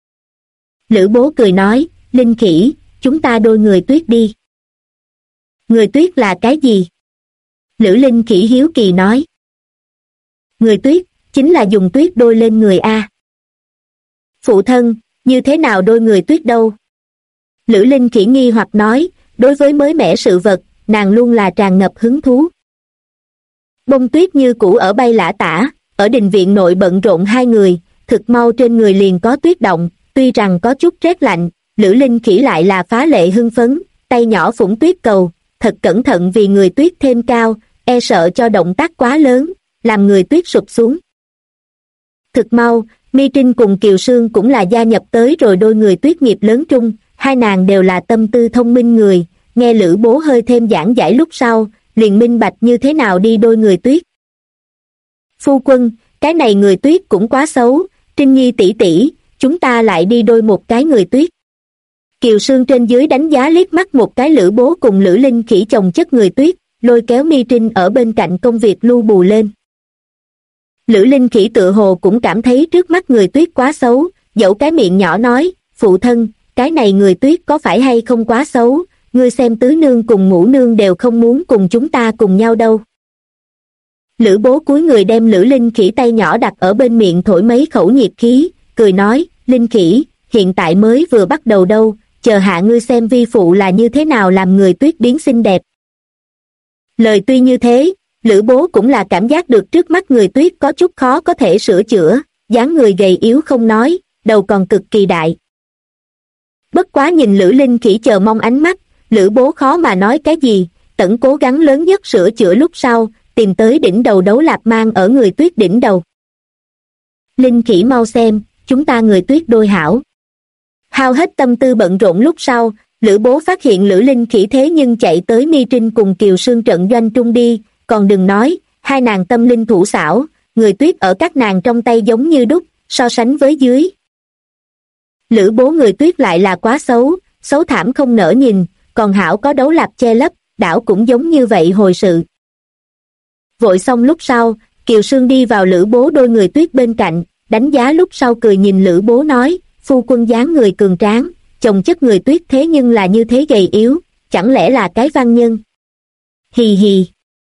Lữ Bố cười nói, Linh Khỉ, chúng ta đôi người tuyết đi. Người tuyết là cái gì? Lữ Linh Khỉ hiếu kỳ nói. Người tuyết, chính là dùng tuyết đôi lên người a. Phụ thân, như thế nào đôi người tuyết đâu? Lữ Linh Khỉ nghi hoặc nói, đối với mới mẻ sự vật, nàng luôn là tràn ngập hứng thú. Bông tuyết như cũ ở bay lả tả, ở đình viện nội bận rộn hai người, thực mau trên người liền có tuyết động, tuy rằng có chút rét lạnh, Lữ Linh Khỉ lại là phá lệ hưng phấn, tay nhỏ phủng tuyết cầu, thật cẩn thận vì người tuyết thêm cao, e sợ cho động tác quá lớn, làm người tuyết sụp xuống. Thực mau, Mi Trinh cùng Kiều Sương cũng là gia nhập tới rồi đôi người tuyết nghiệp lớn trung, hai nàng đều là tâm tư thông minh người, nghe Lữ Bố hơi thêm giảng giải lúc sau, liền minh bạch như thế nào đi đôi người tuyết. Phu quân, cái này người tuyết cũng quá xấu, Trinh Nhi tỷ tỷ, chúng ta lại đi đôi một cái người tuyết. Kiều Sương trên dưới đánh giá liếc mắt một cái Lữ Bố cùng Lữ Linh Khỉ chồng chất người tuyết, lôi kéo Mi Trinh ở bên cạnh công việc lu bù lên. Lữ Linh Khỉ tự hồ cũng cảm thấy trước mắt người tuyết quá xấu, dẫu cái miệng nhỏ nói, phụ thân, cái này người tuyết có phải hay không quá xấu, ngươi xem tứ nương cùng ngũ nương đều không muốn cùng chúng ta cùng nhau đâu. Lữ Bố cúi người đem Lữ Linh Khỉ tay nhỏ đặt ở bên miệng thổi mấy khẩu nhiệt khí, cười nói, Linh Khỉ, hiện tại mới vừa bắt đầu đâu, chờ hạ ngươi xem vi phụ là như thế nào làm người tuyết biến xinh đẹp. Lời tuy như thế, Lữ Bố cũng là cảm giác được trước mắt người tuyết có chút khó có thể sửa chữa, dáng người gầy yếu không nói, đầu còn cực kỳ đại. Bất quá nhìn Lữ Linh Khỉ chờ mong ánh mắt, Lữ Bố khó mà nói cái gì, tận cố gắng lớn nhất sửa chữa lúc sau, tìm tới đỉnh đầu đấu lạp mang ở người tuyết đỉnh đầu. Linh Khỉ mau xem, chúng ta người tuyết đôi hảo. Hao hết tâm tư bận rộn lúc sau, Lữ Bố phát hiện Lữ Linh Khỉ thế nhưng chạy tới Mi Trinh cùng Kiều Sương trận doanh trung đi, còn đừng nói, hai nàng tâm linh thủ xảo, người tuyết ở các nàng trong tay giống như đúc, so sánh với dưới. Lữ Bố người tuyết lại là quá xấu, xấu thảm không nỡ nhìn, còn hảo có đấu lạp che lấp, đảo cũng giống như vậy hồi sự. Vội xong lúc sau, Kiều Sương đi vào Lữ Bố đôi người tuyết bên cạnh, đánh giá lúc sau cười nhìn Lữ Bố nói, phu quân dáng người cường tráng, chồng chất người tuyết thế nhưng là như thế gầy yếu, chẳng lẽ là cái văn nhân? Hì hì.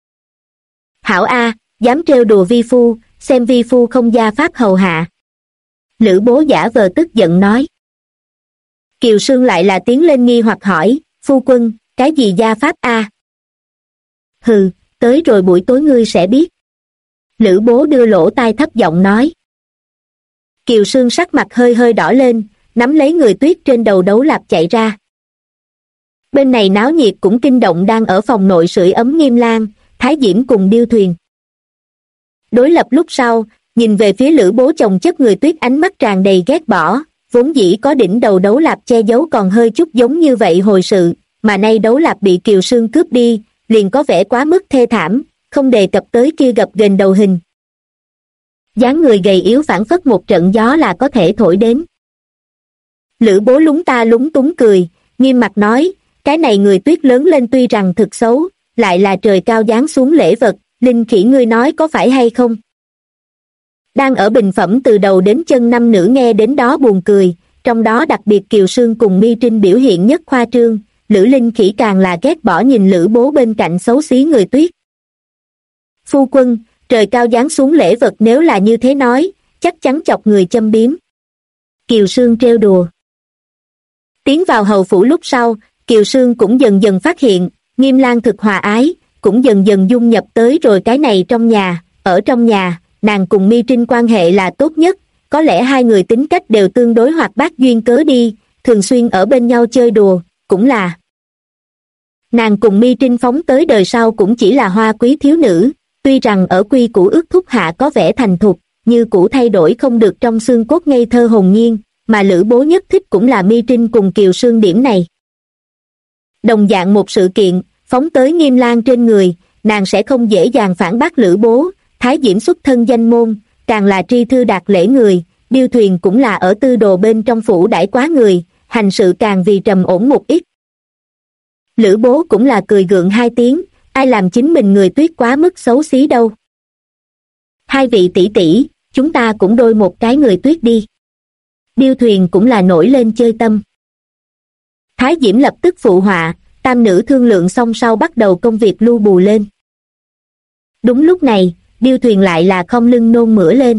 Hảo A, dám trêu đùa vi phu, xem vi phu không gia pháp hầu hạ. Lữ Bố giả vờ tức giận nói. Kiều Sương lại là tiến lên nghi hoặc hỏi, phu quân, cái gì gia pháp A? Hừ, tới rồi buổi tối ngươi sẽ biết. Lữ Bố đưa lỗ tai thấp giọng nói. Kiều Sương sắc mặt hơi hơi đỏ lên, nắm lấy người tuyết trên đầu đấu lạp chạy ra. Bên này náo nhiệt cũng kinh động đang ở phòng nội sưởi ấm Nghiêm Lang, Thái Diễm cùng Điêu Thuyền. Đối lập lúc sau, nhìn về phía Lữ Bố chồng chất người tuyết ánh mắt tràn đầy ghét bỏ, vốn dĩ có đỉnh đầu đấu lạp che giấu còn hơi chút giống như vậy hồi sự, mà nay đấu lạp bị Kiều Sương cướp đi, liền có vẻ quá mức thê thảm, không đề cập tới kia gập ghềnh đầu hình. Dáng người gầy yếu phảng phất một trận gió là có thể thổi đến. Lữ Bố lúng ta lúng túng cười, nghiêm mặt nói, cái này người tuyết lớn lên tuy rằng thực xấu, lại là trời cao giáng xuống lễ vật, Linh Khỉ ngươi nói có phải hay không? Đang ở bình phẩm từ đầu đến chân năm nữ nghe đến đó buồn cười, trong đó đặc biệt Kiều Sương cùng Mi Trinh biểu hiện nhất khoa trương, Lữ Linh Khỉ càng là ghét bỏ nhìn Lữ Bố bên cạnh xấu xí người tuyết. Phu quân, trời cao giáng xuống lễ vật nếu là như thế nói, chắc chắn chọc người châm biếm. Kiều Sương trêu đùa. Tiến vào hầu phủ lúc sau, Kiều Sương cũng dần dần phát hiện, Nghiêm Lang thực hòa ái, cũng dần dần dung nhập tới rồi cái này trong nhà, ở trong nhà, nàng cùng Mi Trinh quan hệ là tốt nhất, có lẽ hai người tính cách đều tương đối hoạt bát duyên cớ đi, thường xuyên ở bên nhau chơi đùa, cũng là. Nàng cùng Mi Trinh phóng tới đời sau cũng chỉ là hoa quý thiếu nữ, tuy rằng ở quy củ ước thúc hạ có vẻ thành thục, như cũ thay đổi không được trong xương cốt ngây thơ hồn nhiên, mà Lữ Bố nhất thích cũng là Mi Trinh cùng Kiều Sương điểm này. Đồng dạng một sự kiện, phóng tới Nghiêm Lang trên người, nàng sẽ không dễ dàng phản bác Lữ Bố, Thái Diễm xuất thân danh môn, càng là tri thư đạt lễ người, Điêu Thuyền cũng là ở tư đồ bên trong phủ đãi quá người, hành sự càng vì trầm ổn một ít. Lữ Bố cũng là cười gượng hai tiếng, ai làm chính mình người tuyết quá mức xấu xí đâu. Hai vị tỷ tỷ, chúng ta cũng đôi một cái người tuyết đi. Điêu Thuyền cũng là nổi lên chơi tâm. Thái Diễm lập tức phụ họa, tam nữ thương lượng xong sau bắt đầu công việc lu bù lên. Đúng lúc này, Điêu Thuyền lại là không lưng nôn mửa lên.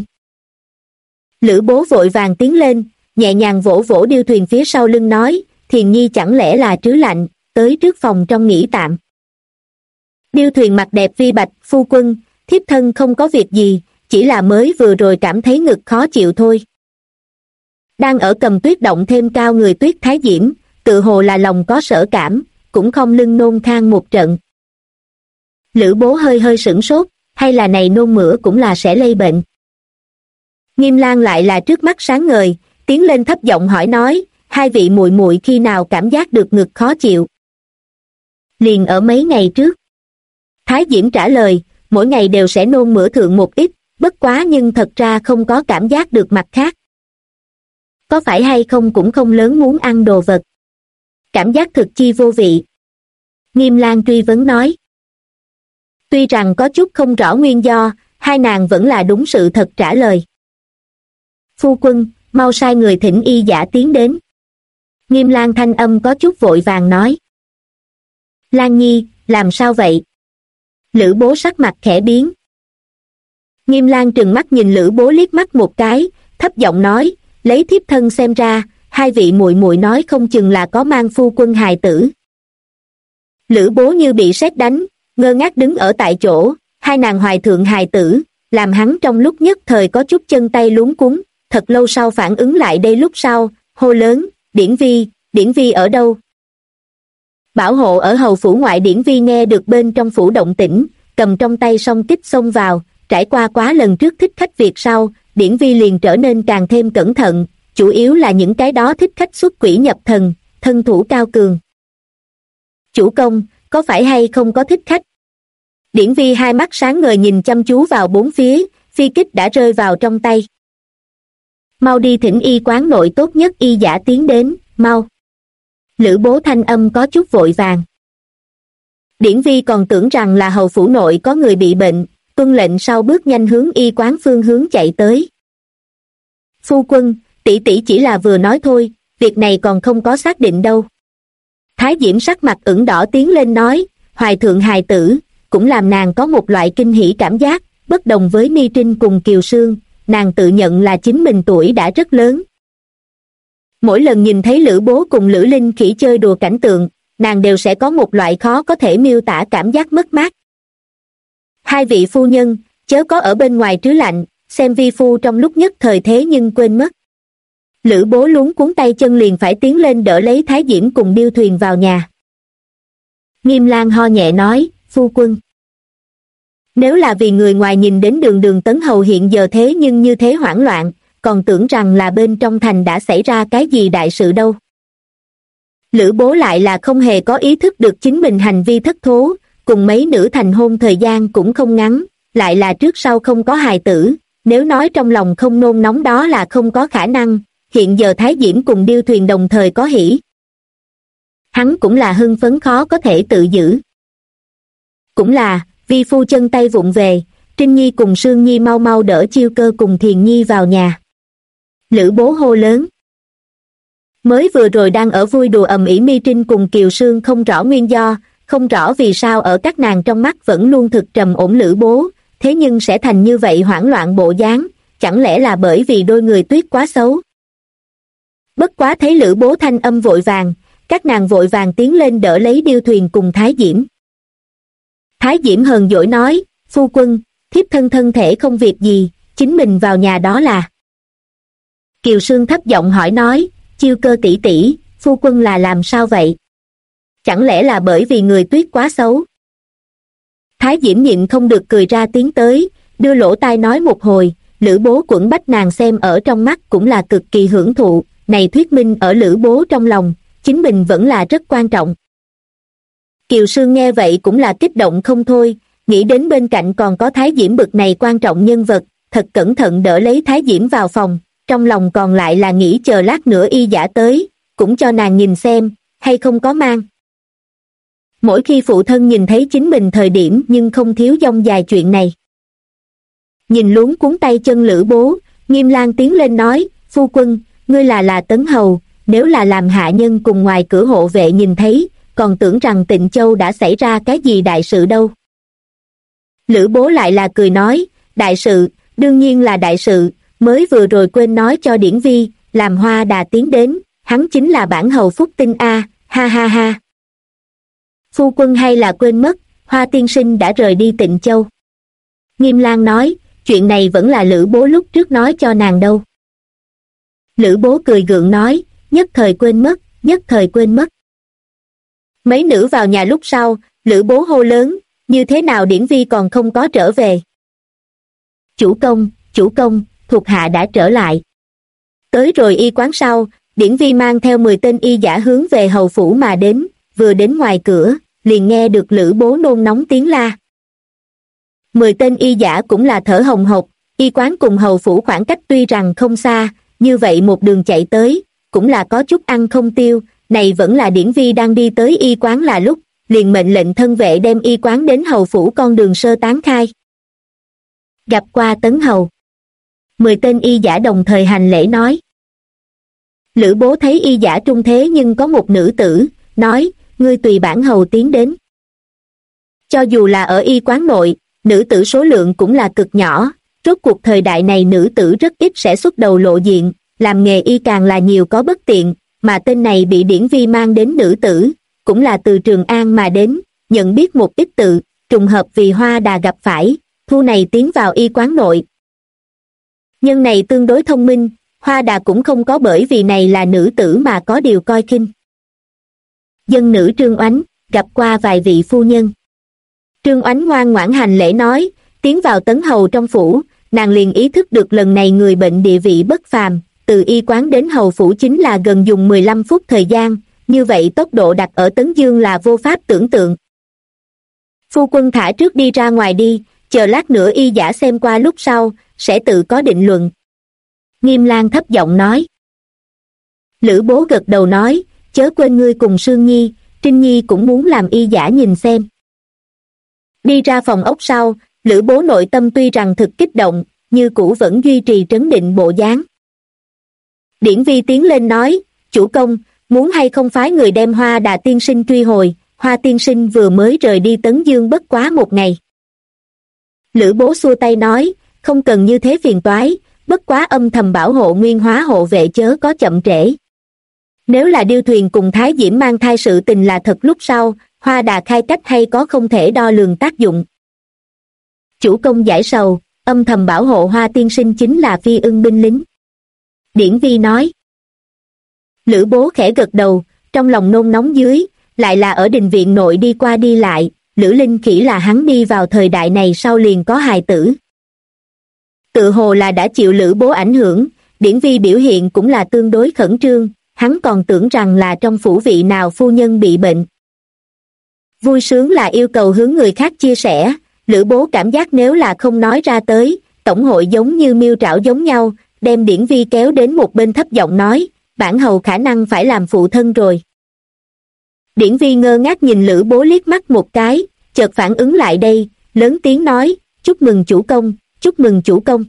Lữ Bố vội vàng tiến lên, nhẹ nhàng vỗ vỗ Điêu Thuyền phía sau lưng nói, Thiền Nhi chẳng lẽ là trứ lạnh, tới trước phòng trong nghỉ tạm. Điêu Thuyền mặt đẹp vi bạch, phu quân, thiếp thân không có việc gì, chỉ là mới vừa rồi cảm thấy ngực khó chịu thôi. Đang ở cầm tuyết động thêm cao người tuyết Thái Diễm, tự hồ là lòng có sở cảm, cũng khom lưng nôn khan một trận. Lữ Bố hơi hơi sửng sốt, hay là này nôn mửa cũng là sẽ lây bệnh. Nghiêm Lang lại là trước mắt sáng ngời, tiến lên thấp giọng hỏi nói, hai vị muội muội khi nào cảm giác được ngực khó chịu? Liền ở mấy ngày trước. Thái Diễm trả lời, mỗi ngày đều sẽ nôn mửa thượng một ít, bất quá nhưng thật ra không có cảm giác được mặt khác. Có phải hay không cũng không lớn muốn ăn đồ vật. Cảm giác thực chi vô vị. Nghiêm Lang truy vấn nói. Tuy rằng có chút không rõ nguyên do, hai nàng vẫn là đúng sự thật trả lời. Phu quân, mau sai người thỉnh y giả tiến đến. Nghiêm Lang thanh âm có chút vội vàng nói. Lang Nhi, làm sao vậy? Lữ Bố sắc mặt khẽ biến. Nghiêm Lang trừng mắt nhìn Lữ Bố liếc mắt một cái, thấp giọng nói, lấy thiếp thân xem ra, hai vị muội muội nói không chừng là có mang phu quân hài tử. Lữ Bố như bị sét đánh, ngơ ngác đứng ở tại chỗ, hai nàng hoài thượng hài tử, làm hắn trong lúc nhất thời có chút chân tay luống cuống, thật lâu sau phản ứng lại đây lúc sau, hô lớn, Điển Vi ở đâu? Bảo hộ ở hầu phủ ngoại Điển Vi nghe được bên trong phủ động tĩnh, cầm trong tay song kích xông vào, trải qua quá lần trước thích khách việc sau, Điển Vi liền trở nên càng thêm cẩn thận, chủ yếu là những cái đó thích khách xuất quỷ nhập thần, thân thủ cao cường. Chủ công, có phải hay không có thích khách? Điển Vi hai mắt sáng ngời nhìn chăm chú vào bốn phía, phi kích đã rơi vào trong tay. Mau đi thỉnh y quán nội tốt nhất y giả tiến đến, mau. Lữ Bố thanh âm có chút vội vàng. Điển Vi còn tưởng rằng là hầu phủ nội có người bị bệnh, tuân lệnh sau bước nhanh hướng y quán phương hướng chạy tới. Phu quân, tỷ tỷ chỉ là vừa nói thôi, việc này còn không có xác định đâu. Thái Diễm sắc mặt ửng đỏ tiến lên nói, hoài thượng hài tử, cũng làm nàng có một loại kinh hỉ cảm giác, bất đồng với Mi Trinh cùng Kiều Sương, nàng tự nhận là chính mình tuổi đã rất lớn. Mỗi lần nhìn thấy Lữ Bố cùng Lữ Linh Khỉ chơi đùa cảnh tượng, nàng đều sẽ có một loại khó có thể miêu tả cảm giác mất mát. Hai vị phu nhân, chớ có ở bên ngoài trứ lạnh, xem vi phu trong lúc nhất thời thế nhưng quên mất. Lữ Bố luống cuống tay chân liền phải tiến lên đỡ lấy Thái Diễm cùng điêu thuyền vào nhà. Nghiêm Lang ho nhẹ nói, phu quân. Nếu là vì người ngoài nhìn đến đường Tấn Hầu hiện giờ thế nhưng như thế hoảng loạn, còn tưởng rằng là bên trong thành đã xảy ra cái gì đại sự đâu. Lữ Bố lại là không hề có ý thức được chính mình hành vi thất thố, cùng mấy nữ thành hôn thời gian cũng không ngắn, lại là trước sau không có hài tử, nếu nói trong lòng không nôn nóng đó là không có khả năng, hiện giờ Thái Diễm cùng điêu thuyền đồng thời có hỉ. Hắn cũng là hưng phấn khó có thể tự giữ. Cũng là, vi phu chân tay vụng về, Trinh Nhi cùng Sương Nhi mau mau đỡ Chiêu Cơ cùng Thiền Nhi vào nhà. Lữ Bố hô lớn. Mới vừa rồi đang ở vui đùa ầm ĩ Mi Trinh cùng Kiều Sương không rõ nguyên do, không rõ vì sao ở các nàng trong mắt vẫn luôn thực trầm ổn Lữ Bố, thế nhưng sẽ thành như vậy hoảng loạn bộ dáng, chẳng lẽ là bởi vì đôi người tuyết quá xấu. Bất quá thấy Lữ Bố thanh âm vội vàng, các nàng vội vàng tiến lên đỡ lấy điêu thuyền cùng Thái Diễm. Thái Diễm hờn dỗi nói, phu quân, thiếp thân thể không việc gì, chính mình vào nhà đó là. Kiều Sương thấp giọng hỏi nói, Chiêu Cơ tỷ tỷ, phu quân là làm sao vậy? Chẳng lẽ là bởi vì người tuyết quá xấu? Thái Diễm nhịn không được cười ra tiếng tới, đưa lỗ tai nói một hồi, Lữ Bố quẫn bách nàng xem ở trong mắt cũng là cực kỳ hưởng thụ, này thuyết minh ở Lữ Bố trong lòng, chính mình vẫn là rất quan trọng. Kiều Sương nghe vậy cũng là kích động không thôi, nghĩ đến bên cạnh còn có Thái Diễm bực này quan trọng nhân vật, thật cẩn thận đỡ lấy Thái Diễm vào phòng, trong lòng còn lại là nghĩ chờ lát nữa y giả tới, cũng cho nàng nhìn xem, hay không có mang. Mỗi khi phụ thân nhìn thấy chính mình thời điểm nhưng không thiếu dông dài chuyện này. Nhìn luống cuốn tay chân Lữ Bố, Nghiêm Lang tiến lên nói, phu quân, ngươi là Tấn Hầu, nếu là làm hạ nhân cùng ngoài cửa hộ vệ nhìn thấy, còn tưởng rằng Tịnh Châu đã xảy ra cái gì đại sự đâu. Lữ Bố lại là cười nói, đại sự, đương nhiên là đại sự, mới vừa rồi quên nói cho Điển Vi, làm Hoa Đà tiến đến, hắn chính là bản hầu Phúc Tinh A, ha ha ha. Phu quân hay là quên mất, Hoa tiên sinh đã rời đi Tịnh Châu. Nghiêm Lang nói, chuyện này vẫn là Lữ Bố lúc trước nói cho nàng đâu. Lữ Bố cười gượng nói, nhất thời quên mất. Mấy nữ vào nhà lúc sau, Lữ Bố hô lớn, như thế nào Điển Vi còn không có trở về? Chủ công, thuộc hạ đã trở lại. Tới rồi y quán sau, Điển Vi mang theo 10 tên y giả hướng về hầu phủ mà đến, vừa đến ngoài cửa, liền nghe được Lữ Bố nôn nóng tiếng la. 10 tên y giả cũng là thở hồng hộc, y quán cùng hầu phủ khoảng cách tuy rằng không xa, như vậy một đường chạy tới, cũng là có chút ăn không tiêu, này vẫn là Điển Vi đang đi tới y quán là lúc, liền mệnh lệnh thân vệ đem y quán đến hầu phủ con đường sơ tán khai. Gặp qua Tấn hầu. 10 tên y giả đồng thời hành lễ nói. Lữ Bố thấy y giả trung thế nhưng có một nữ tử, nói, ngươi tùy bản hầu tiến đến. Cho dù là ở y quán nội, nữ tử số lượng cũng là cực nhỏ, rốt cuộc thời đại này nữ tử rất ít sẽ xuất đầu lộ diện, làm nghề y càng là nhiều có bất tiện, mà tên này bị Điển Vi mang đến nữ tử, cũng là từ Trường An mà đến, nhận biết một ít tự, trùng hợp vì Hoa Đà gặp phải, thu này tiến vào y quán nội. Nhân này tương đối thông minh, Hoa Đà cũng không có bởi vì này là nữ tử mà có điều coi khinh. Dân nữ Trương Oánh, gặp qua vài vị phu nhân. Trương Oánh ngoan ngoãn hành lễ nói, tiến vào Tấn hầu trong phủ, nàng liền ý thức được lần này người bệnh địa vị bất phàm, từ y quán đến hầu phủ chính là gần dùng 15 phút thời gian, như vậy tốc độ đặt ở Tấn Dương là vô pháp tưởng tượng. Phu quân thả trước đi ra ngoài đi, chờ lát nữa y giả xem qua lúc sau, sẽ tự có định luận. Nghiêm Lang thấp giọng nói. Lữ Bố gật đầu nói, chớ quên ngươi cùng Sương Nhi, Trinh Nhi cũng muốn làm y giả nhìn xem. Đi ra phòng ốc sau, Lữ Bố nội tâm tuy rằng thực kích động, như cũ vẫn duy trì trấn định bộ dáng. Điển Vi tiến lên nói, chủ công, muốn hay không phái người đem Hoa Đà tiên sinh truy hồi, Hoa tiên sinh vừa mới rời đi Tấn Dương bất quá một ngày. Lữ Bố xua tay nói, không cần như thế phiền toái, bất quá âm thầm bảo hộ Nguyên Hóa hộ vệ chớ có chậm trễ. Nếu là điêu thuyền cùng Thái Diễm mang thai sự tình là thật lúc sau, Hoa Đà khai cách hay có không thể đo lường tác dụng. Chủ công giải sầu, âm thầm bảo hộ Hoa tiên sinh chính là Phi Ưng binh lính. Điển Vi nói. Lữ Bố khẽ gật đầu, trong lòng nôn nóng dưới, lại là ở đình viện nội đi qua đi lại, Lữ Linh Khỉ là hắn đi vào thời đại này sau liền có hài tử. Tự hồ là đã chịu Lữ Bố ảnh hưởng, Điển Vi biểu hiện cũng là tương đối khẩn trương, hắn còn tưởng rằng là trong phủ vị nào phu nhân bị bệnh. Vui sướng là yêu cầu hướng người khác chia sẻ, Lữ Bố cảm giác nếu là không nói ra tới, tổng hội giống như miêu trảo giống nhau, đem Điển Vi kéo đến một bên thấp giọng nói, bản hầu khả năng phải làm phụ thân rồi. Điển Vi ngơ ngác nhìn Lữ Bố liếc mắt một cái, chợt phản ứng lại đây, lớn tiếng nói, chúc mừng chủ công, chúc mừng chủ công.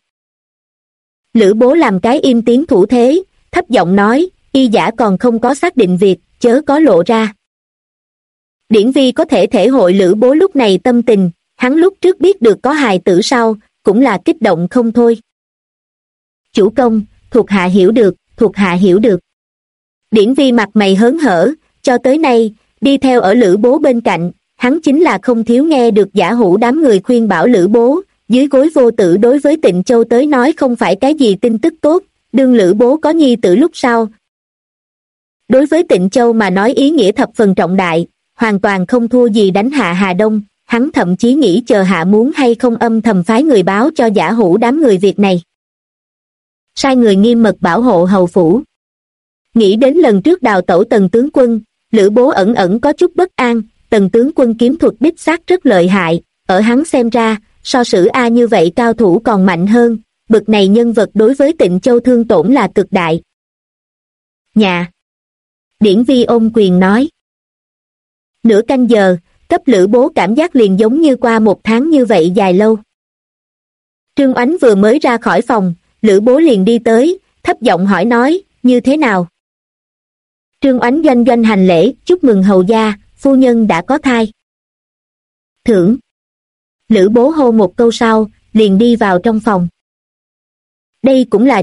Lữ Bố làm cái im tiếng thủ thế, thấp giọng nói, y giả còn không có xác định việc, chớ có lộ ra. Điển Vi có thể thể hội Lữ Bố lúc này tâm tình, hắn lúc trước biết được có hài tử sau, cũng là kích động không thôi. Chủ công, thuộc hạ hiểu được, thuộc hạ hiểu được. Điển Vi mặt mày hớn hở, cho tới nay, đi theo ở Lữ Bố bên cạnh, hắn chính là không thiếu nghe được giả hủ đám người khuyên bảo Lữ Bố, dưới gối vô tử đối với Tịnh Châu tới nói không phải cái gì tin tức tốt, đương Lữ Bố có nhi tử lúc sau. Đối với Tịnh Châu mà nói ý nghĩa thập phần trọng đại, hoàn toàn không thua gì đánh hạ Hà Đông, hắn thậm chí nghĩ chờ hạ muốn hay không âm thầm phái người báo cho giả hủ đám người việc này. Sai người nghiêm mật bảo hộ hầu phủ. Nghĩ đến lần trước đào tẩu Tần tướng quân, Lữ Bố ẩn ẩn có chút bất an, Tần tướng quân kiếm thuật đích xác rất lợi hại, ở hắn xem ra, so sử A như vậy cao thủ còn mạnh hơn, bực này nhân vật đối với Tịnh Châu thương tổn là cực đại. Nhà. Điển Vi ôm quyền nói. Nửa canh giờ, cấp Lữ Bố cảm giác liền giống như qua một tháng như vậy dài lâu. Trương Oánh vừa mới ra khỏi phòng, Lữ Bố liền đi tới, thấp giọng hỏi nói, như thế nào? Trương Oánh doanh doanh hành lễ, chúc mừng hầu gia, phu nhân đã có thai. Thưởng. Lữ Bố hô một câu sau, liền đi vào trong phòng. Đây cũng là